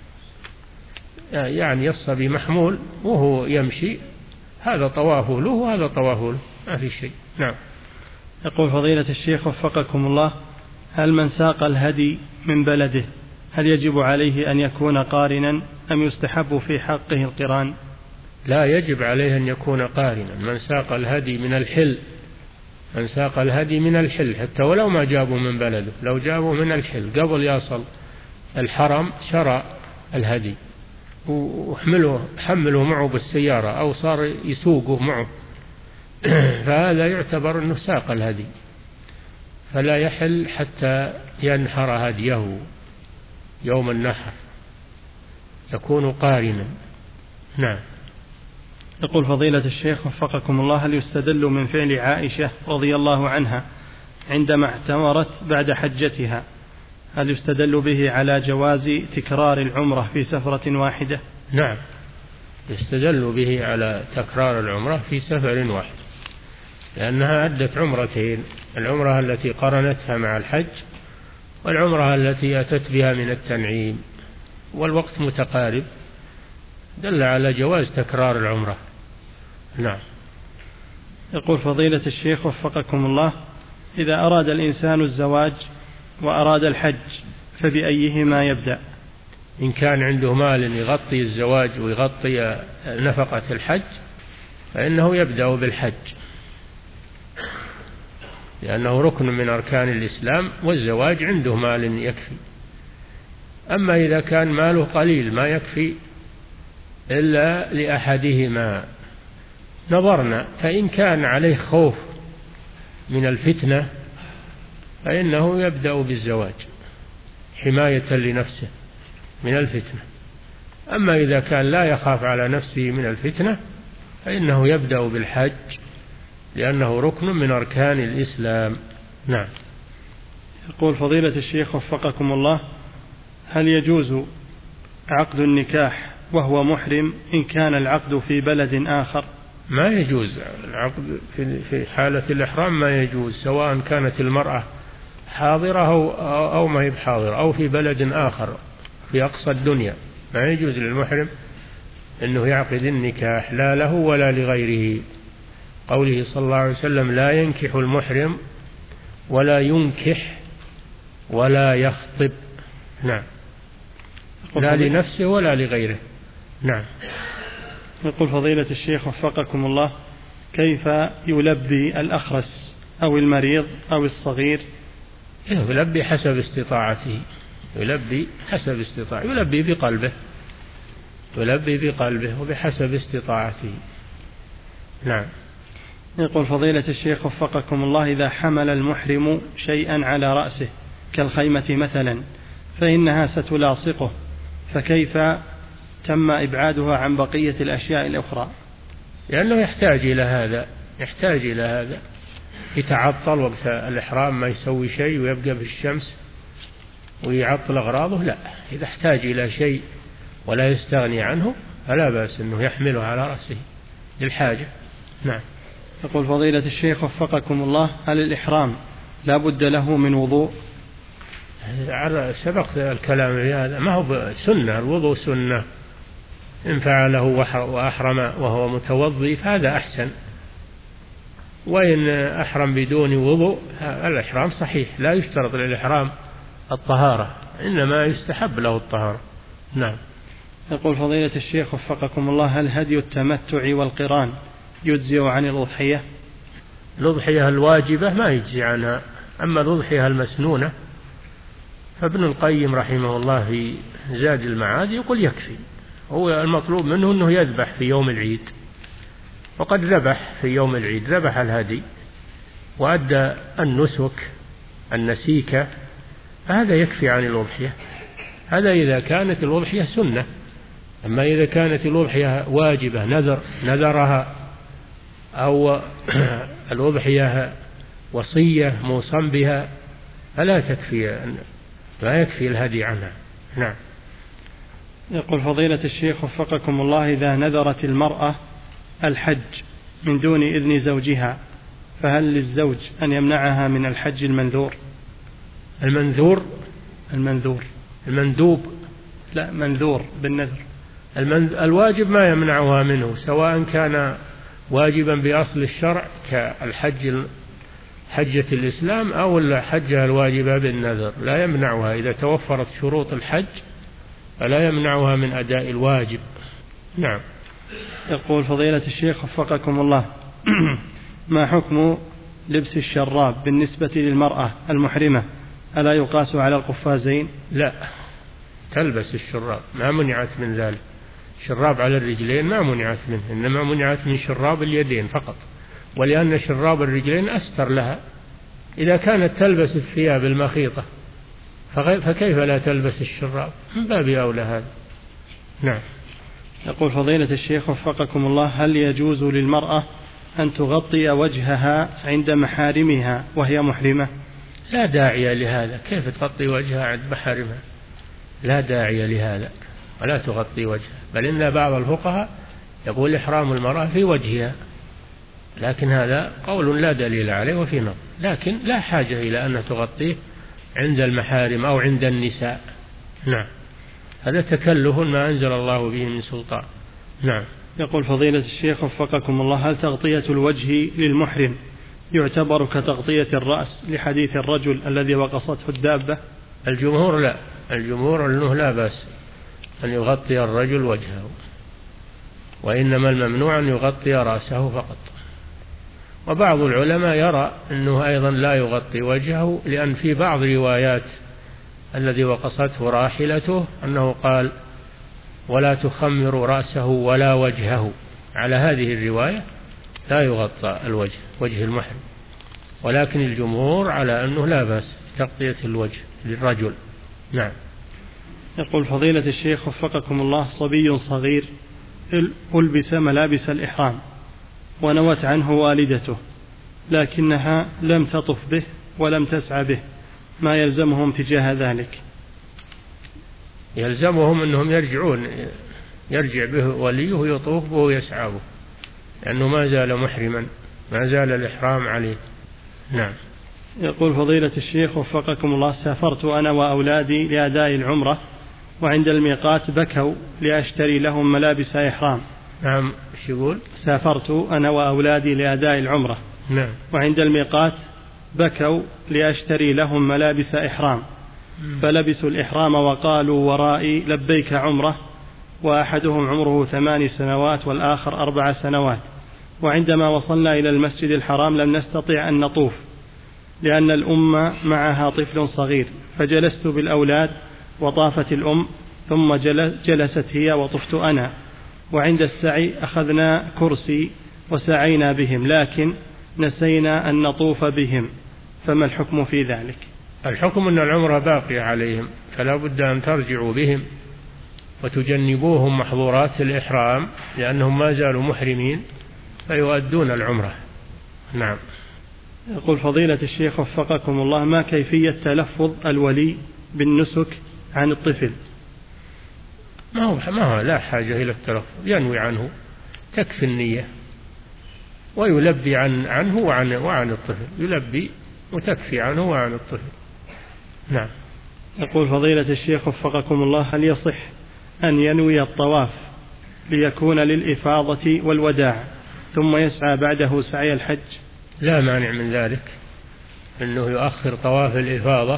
يعني الصبي محمول وهو يمشي، هذا طوافه له وهذا طوافه له، ما في شيء. نعم. يقول فضيلة الشيخ وفقكم الله: هل من ساق الهدي من بلده هل يجب عليه أن يكون قارنا أم يستحب في حقه القران؟ لا، يجب عليه أن يكون قارنا. من ساق الهدي من الحل، من ساق الهدي من الحل حتى ولو ما جابوا من بلده، لو جابوا من الحل قبل يصل الحرم شرى الهدي وحمله حمله معه بالسيارة أو صار يسوقه معه، فهذا يعتبر أنه ساق الهدي، فلا يحل حتى ينحر هديه يوم النحر، يكون قارنا. نعم. يقول فضيلة الشيخ وفقكم الله، هل يستدل من فعل عائشة رضي الله عنها عندما اعتمرت بعد حجتها، هل يستدل به على جواز تكرار العمرة في سفرة واحدة؟ نعم، يستدل به على تكرار العمرة في سفر واحد، لأنها أدت عمرتين، العمرة التي قرنتها مع الحج والعمرة التي أتت بها من التنعيم، والوقت متقارب، دل على جواز تكرار العمرة. نعم. يقول فضيلة الشيخ وفقكم الله، إذا أراد الإنسان الزواج وأراد الحج فبأيهما يبدأ؟ إن كان عنده مال يغطي الزواج ويغطي نفقة الحج فإنه يبدأ بالحج، لأنه ركن من أركان الإسلام، والزواج عنده مال يكفي. أما إذا كان ماله قليل ما يكفي إلا لأحدهما نظرنا، فإن كان عليه خوف من الفتنة فإنه يبدأ بالزواج حماية لنفسه من الفتنة. أما إذا كان لا يخاف على نفسه من الفتنة فإنه يبدأ بالحج، لأنه ركن من أركان الإسلام. نعم. يقول فضيلة الشيخ وفقكم الله، هل يجوز عقد النكاح وهو محرم إن كان العقد في بلد آخر؟ ما يجوز العقد في حالة الإحرام، ما يجوز، سواء كانت المرأة حاضرة أو ما هي بحاضرة أو في بلد آخر في أقصى الدنيا، ما يجوز للمحرم أنه يعقد النكاح لا له ولا لغيره. قوله صلى الله عليه وسلم: لا ينكح المحرم ولا ينكح ولا يخطب. نعم، لا لنفسه ولا لغيره. نعم. يقول فضيلة الشيخ وفقكم الله، كيف يلبي الأخرس أو المريض أو الصغير؟ يلبي حسب استطاعته، يلبي حسب استطاعته، يلبي بقلبه، يلبي بقلبه وبحسب استطاعته. نعم. يقول فضيلة الشيخ وفقكم الله، إذا حمل المحرم شيئا على رأسه كالخيمة مثلا فإنها ستلاصقه، فكيف تم إبعادها عن بقية الأشياء الأخرى؟ لأنه يحتاج إلى هذا، يحتاج إلى هذا، يتعطل وقت الإحرام ما يسوي شيء ويبقى في الشمس ويعطل أغراضه، لا، إذا احتاج إلى شيء ولا يستغني عنه فلا بأس أنه يحمله على رأسه للحاجة. نعم. يقول فضيلة الشيخ وفقكم الله، هل الإحرام لا بد له من وضوء؟ سبق الكلام في هذا، ما هو سنة، الوضوء سنة، إن فعله وأحرم وهو متوضي فهذا أحسن، وإن أحرم بدون وضوء الإحرام صحيح، لا يشترط للإحرام الطهارة، إنما يستحب له الطهارة. نعم. يقول فضيلة الشيخ وفقكم الله، هل هدي التمتع والقران يجزي عن الأضحية؟ الأضحية الواجبة ما يجزي عنها، أما الأضحية المسنونة فابن القيم رحمه الله في زاد المعاد يقول يكفي، هو المطلوب منه أنه يذبح في يوم العيد، وقد ذبح في يوم العيد، ذبح الهدي وأدى النسك النسيكة، فهذا يكفي عن الأضحية. هذا إذا كانت الأضحية سنة، أما إذا كانت الأضحية واجبة نذر نذرها أو الأضحية وصية موصى بها فلا تكفي، لا يكفي الهدي عنها. نعم. يقول فضيلة الشيخ وفقكم الله، إذا نذرت المرأة الحج من دون إذن زوجها فهل للزوج أن يمنعها من الحج المنذور؟ المنذور المنذور المندوب لا منذور بالنذر. المنذ... الواجب ما يمنعها منه، سواء كان واجبا بأصل الشرع كالحج حجة الإسلام أو الحجة الواجبة بالنذر، لا يمنعها إذا توفرت شروط الحج، فلا يمنعها من أداء الواجب. نعم. يقول فضيلة الشيخ وفقكم الله، ما حكم لبس الشراب بالنسبة للمرأة المحرمة؟ ألا يقاس على القفازين؟ لا، تلبس الشراب، ما منعت من ذلك. شراب على الرجلين ما منعت منه، إنما منعت من شراب اليدين فقط، ولأن شراب الرجلين أستر لها. إذا كانت تلبس الثياب المخيطة فكيف لا تلبس الشراب؟ من باب أولى هذا. نعم. يقول فضيلة الشيخ وفقكم الله: هل يجوز للمرأة أن تغطي وجهها عند محارمها وهي محرمة؟ لا داعي لهذا. كيف تغطي وجهها عند محارمها؟ لا داعي لهذا، ولا تغطي وجهها. بل إن بعض الفقهاء يقول إحرام المرأة في وجهها، لكن هذا قول لا دليل عليه وفي نظر. لكن لا حاجة إلى أن تغطيه عند المحارم أو عند النساء. نعم، هذا تكلف ما أنزل الله به من سلطان. نعم. يقول فضيلة الشيخ وفقكم الله: هل تغطية الوجه للمحرم يعتبر كتغطية الرأس لحديث الرجل الذي وقصته الدابة؟ الجمهور لا، الجمهور أنه لا بأس أن يغطي الرجل وجهه، وإنما الممنوع أن يغطي رأسه فقط. وبعض العلماء يرى أنه أيضا لا يغطي وجهه، لأن في بعض روايات الذي وقصته راحلته أنه قال: ولا تخمر رأسه ولا وجهه. على هذه الرواية لا يغطى الوجه، وجه المحرم. ولكن الجمهور على أنه لا بأس تغطية الوجه للرجل. نعم. يقول فضيلة الشيخ وفقكم الله: صبي صغير ألبس ملابس الإحرام ونوت عنه والدته، لكنها لم تطف به ولم تسعى به، ما يلزمهم تجاه ذلك؟ يلزمهم أنهم يرجعون، يرجع به وليه يطوف به ويسعى به، لأنه ما زال محرما، ما زال الإحرام عليه. نعم. يقول فضيلة الشيخ وفقكم الله: سافرت أنا وأولادي لأداء العمرة، وعند الميقات بكوا لأشتري لهم ملابس إحرام. نعم. ايش يقول؟ سافرت أنا وأولادي لأداء العمرة. نعم. وعند الميقات بكوا لأشتري لهم ملابس إحرام، فلبسوا الإحرام وقالوا ورائي لبيك عمرة، وأحدهم عمره ثمان سنوات والآخر أربع سنوات. وعندما وصلنا إلى المسجد الحرام لم نستطع أن نطوف لأن الأم معها طفل صغير، فجلست بالأولاد وطافت الأم، ثم جلست هي وطفت أنا، وعند السعي أخذنا كرسي وسعينا بهم، لكن نسينا أن نطوف بهم، فما الحكم في ذلك؟ الحكم أن العمرة باقية عليهم، فلا بد أن ترجعوا بهم وتجنبوهم محظورات الإحرام، لأنهم ما زالوا محرمين فيؤدون العمرة. نعم. يقول فضيلة الشيخ وفقكم الله: ما كيفية تلفظ الولي بالنسك عن الطفل؟ ما هو ما هو لا حاجة إلى التلفظ، ينوي عنه، تكفي النية، ويلبي عن عنه وعن وعن الطفل، يلبي وتكفي عنه وعن الطفل. نعم. يقول فضيلة الشيخ وفقكم الله: هل يصح أن ينوي الطواف ليكون للإفاضة والوداع ثم يسعى بعده سعي الحج؟ لا مانع من ذلك، أنه يؤخر طواف الإفاضة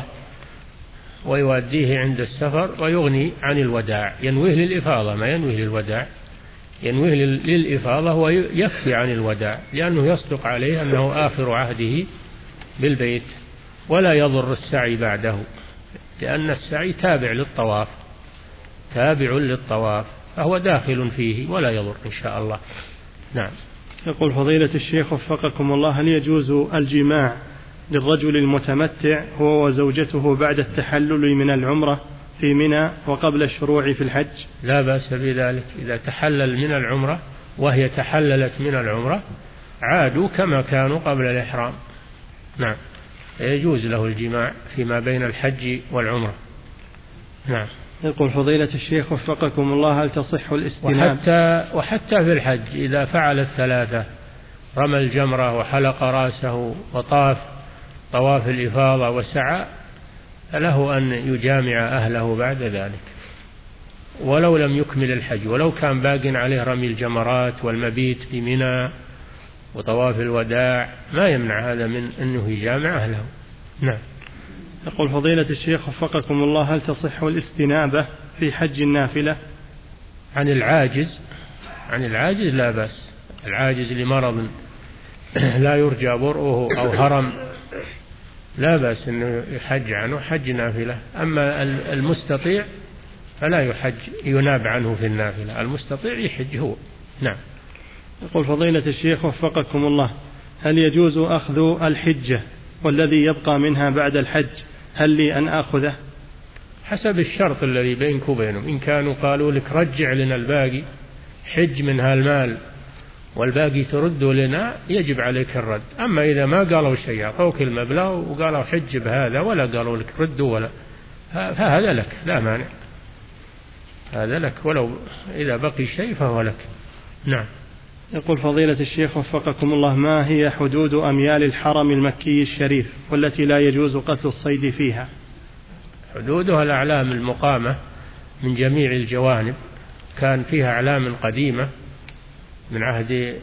ويؤديه عند السفر ويغني عن الوداع، ينويه للإفاضة ما ينويه للوداع، ينويه للإفاضة ويكفي عن الوداع، لأنه يصدق عليه أنه آخر عهده بالبيت، ولا يضر السعي بعده، لأن السعي تابع للطواف، تابع للطواف، فهو داخل فيه ولا يضر إن شاء الله. نعم. يقول فضيلة الشيخ وفقكم الله: هل يجوز الجماع للرجل المتمتع هو وزوجته بعد التحلل من العمرة في منى وقبل الشروع في الحج؟ لا بأس بذلك، إذا تحلل من العمرة وهي تحللت من العمرة عادوا كما كانوا قبل الإحرام. نعم، يجوز له الجماع فيما بين الحج والعمرة. نعم. يقول فضيلة الشيخ وفقكم الله: هل تصح الاستناب؟ وحتى, وحتى في الحج إذا فعل الثلاثة، رمى الجمرة وحلق رأسه وطاف طواف الإفاضة وسعى، فله أن يجامع أهله بعد ذلك ولو لم يكمل الحج، ولو كان باق عليه رمي الجمرات والمبيت في منى وطواف الوداع، ما يمنع هذا من أنه يجامع أهله. نعم. يقول فضيلة الشيخ وفقكم الله: هل تصح الاستنابة في حج النافلة؟ عن العاجز، عن العاجز لا بأس، العاجز لمرض لا يرجى برؤه أو هرم لا بأس أنه يحج عنه حج نافلة. أما المستطيع فلا يحج يناب عنه في النافلة، المستطيع يحج هو. نعم. يقول فضيلة الشيخ وفقكم الله: هل يجوز أخذ الحجة والذي يبقى منها بعد الحج هل لي أن أخذه؟ حسب الشرط الذي بينك وبينهم، إن كانوا قالوا لك رجع لنا الباقي حج منها المال والباقي ترده لنا يجب عليك الرد. أما إذا ما قالوا شيء أعطوك المبلغ وقالوا حج بهذا ولا قالوا لك ردوا ولا، فهذا لك لا مانع، هذا لك ولو إذا بقي شيء فهو لك. نعم. يقول فضيلة الشيخ وفقكم الله، ما هي حدود أميال الحرم المكي الشريف والتي لا يجوز قتل الصيد فيها؟ حدودها الأعلام المقامة من جميع الجوانب، كان فيها أعلام قديمة من عهد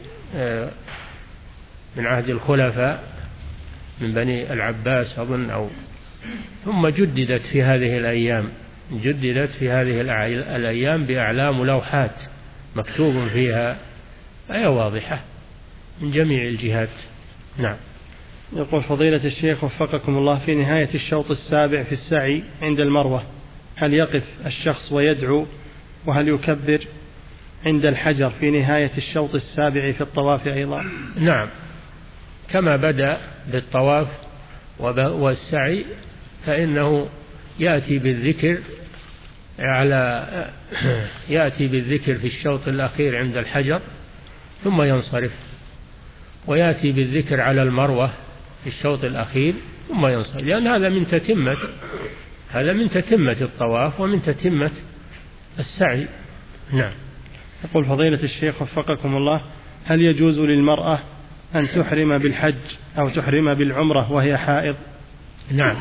من عهد الخلفاء من بني العباس أظن، أو ثم جددت في هذه الأيام جددت في هذه الأيام بأعلام لوحات مكتوب فيها آية واضحة من جميع الجهات. نعم. يقول فضيلة الشيخ وفقكم الله، في نهاية الشوط السابع في السعي عند المروة هل يقف الشخص ويدعو، وهل يكبر عند الحجر في نهاية الشوط السابع في الطواف أيضا؟ نعم، كما بدأ بالطواف والسعي فإنه يأتي بالذكر على يأتي بالذكر في الشوط الأخير عند الحجر ثم ينصرف، ويأتي بالذكر على المروة في الشوط الأخير ثم ينصرف، لأن هذا من تتمة هذا من تتمة الطواف ومن تتمة السعي. نعم. يقول فضيلة الشيخ وفقكم الله، هل يجوز للمرأة أن تحرم بالحج أو تحرم بالعمرة وهي حائض؟ نعم،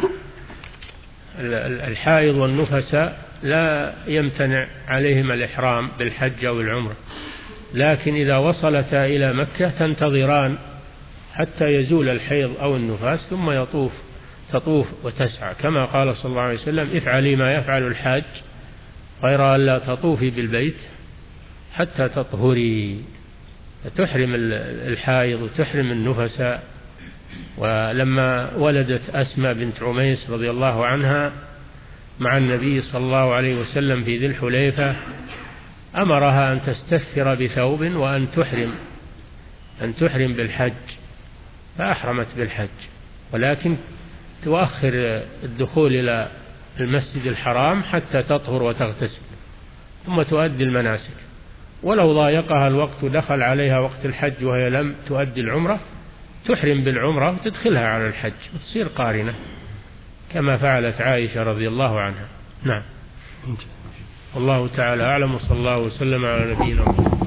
الحائض والنفساء لا يمتنع عليهم الإحرام بالحج أو العمرة، لكن إذا وصلتا إلى مكة تنتظران حتى يزول الحيض أو النفاس ثم يطوف تطوف وتسعى، كما قال صلى الله عليه وسلم: افعلي ما يفعل الحاج غير أن لا تطوفي بالبيت حتى تطهري. تحرم الحائض وتحرم النفساء. ولما ولدت أسماء بنت عميس رضي الله عنها مع النبي صلى الله عليه وسلم في ذي الحليفة أمرها أن تستثر بثوب وأن تحرم أن تحرم بالحج، فأحرمت بالحج، ولكن تؤخر الدخول إلى المسجد الحرام حتى تطهر وتغتسل ثم تؤدي المناسك. ولو ضايقها الوقت دخل عليها وقت الحج وهي لم تؤدي العمرة تحرم بالعمرة وتدخلها على الحج وتصير قارنة كما فعلت عائشة رضي الله عنها. نعم. والله تعالى أعلم، وصلى الله وسلم على نبينا محمد.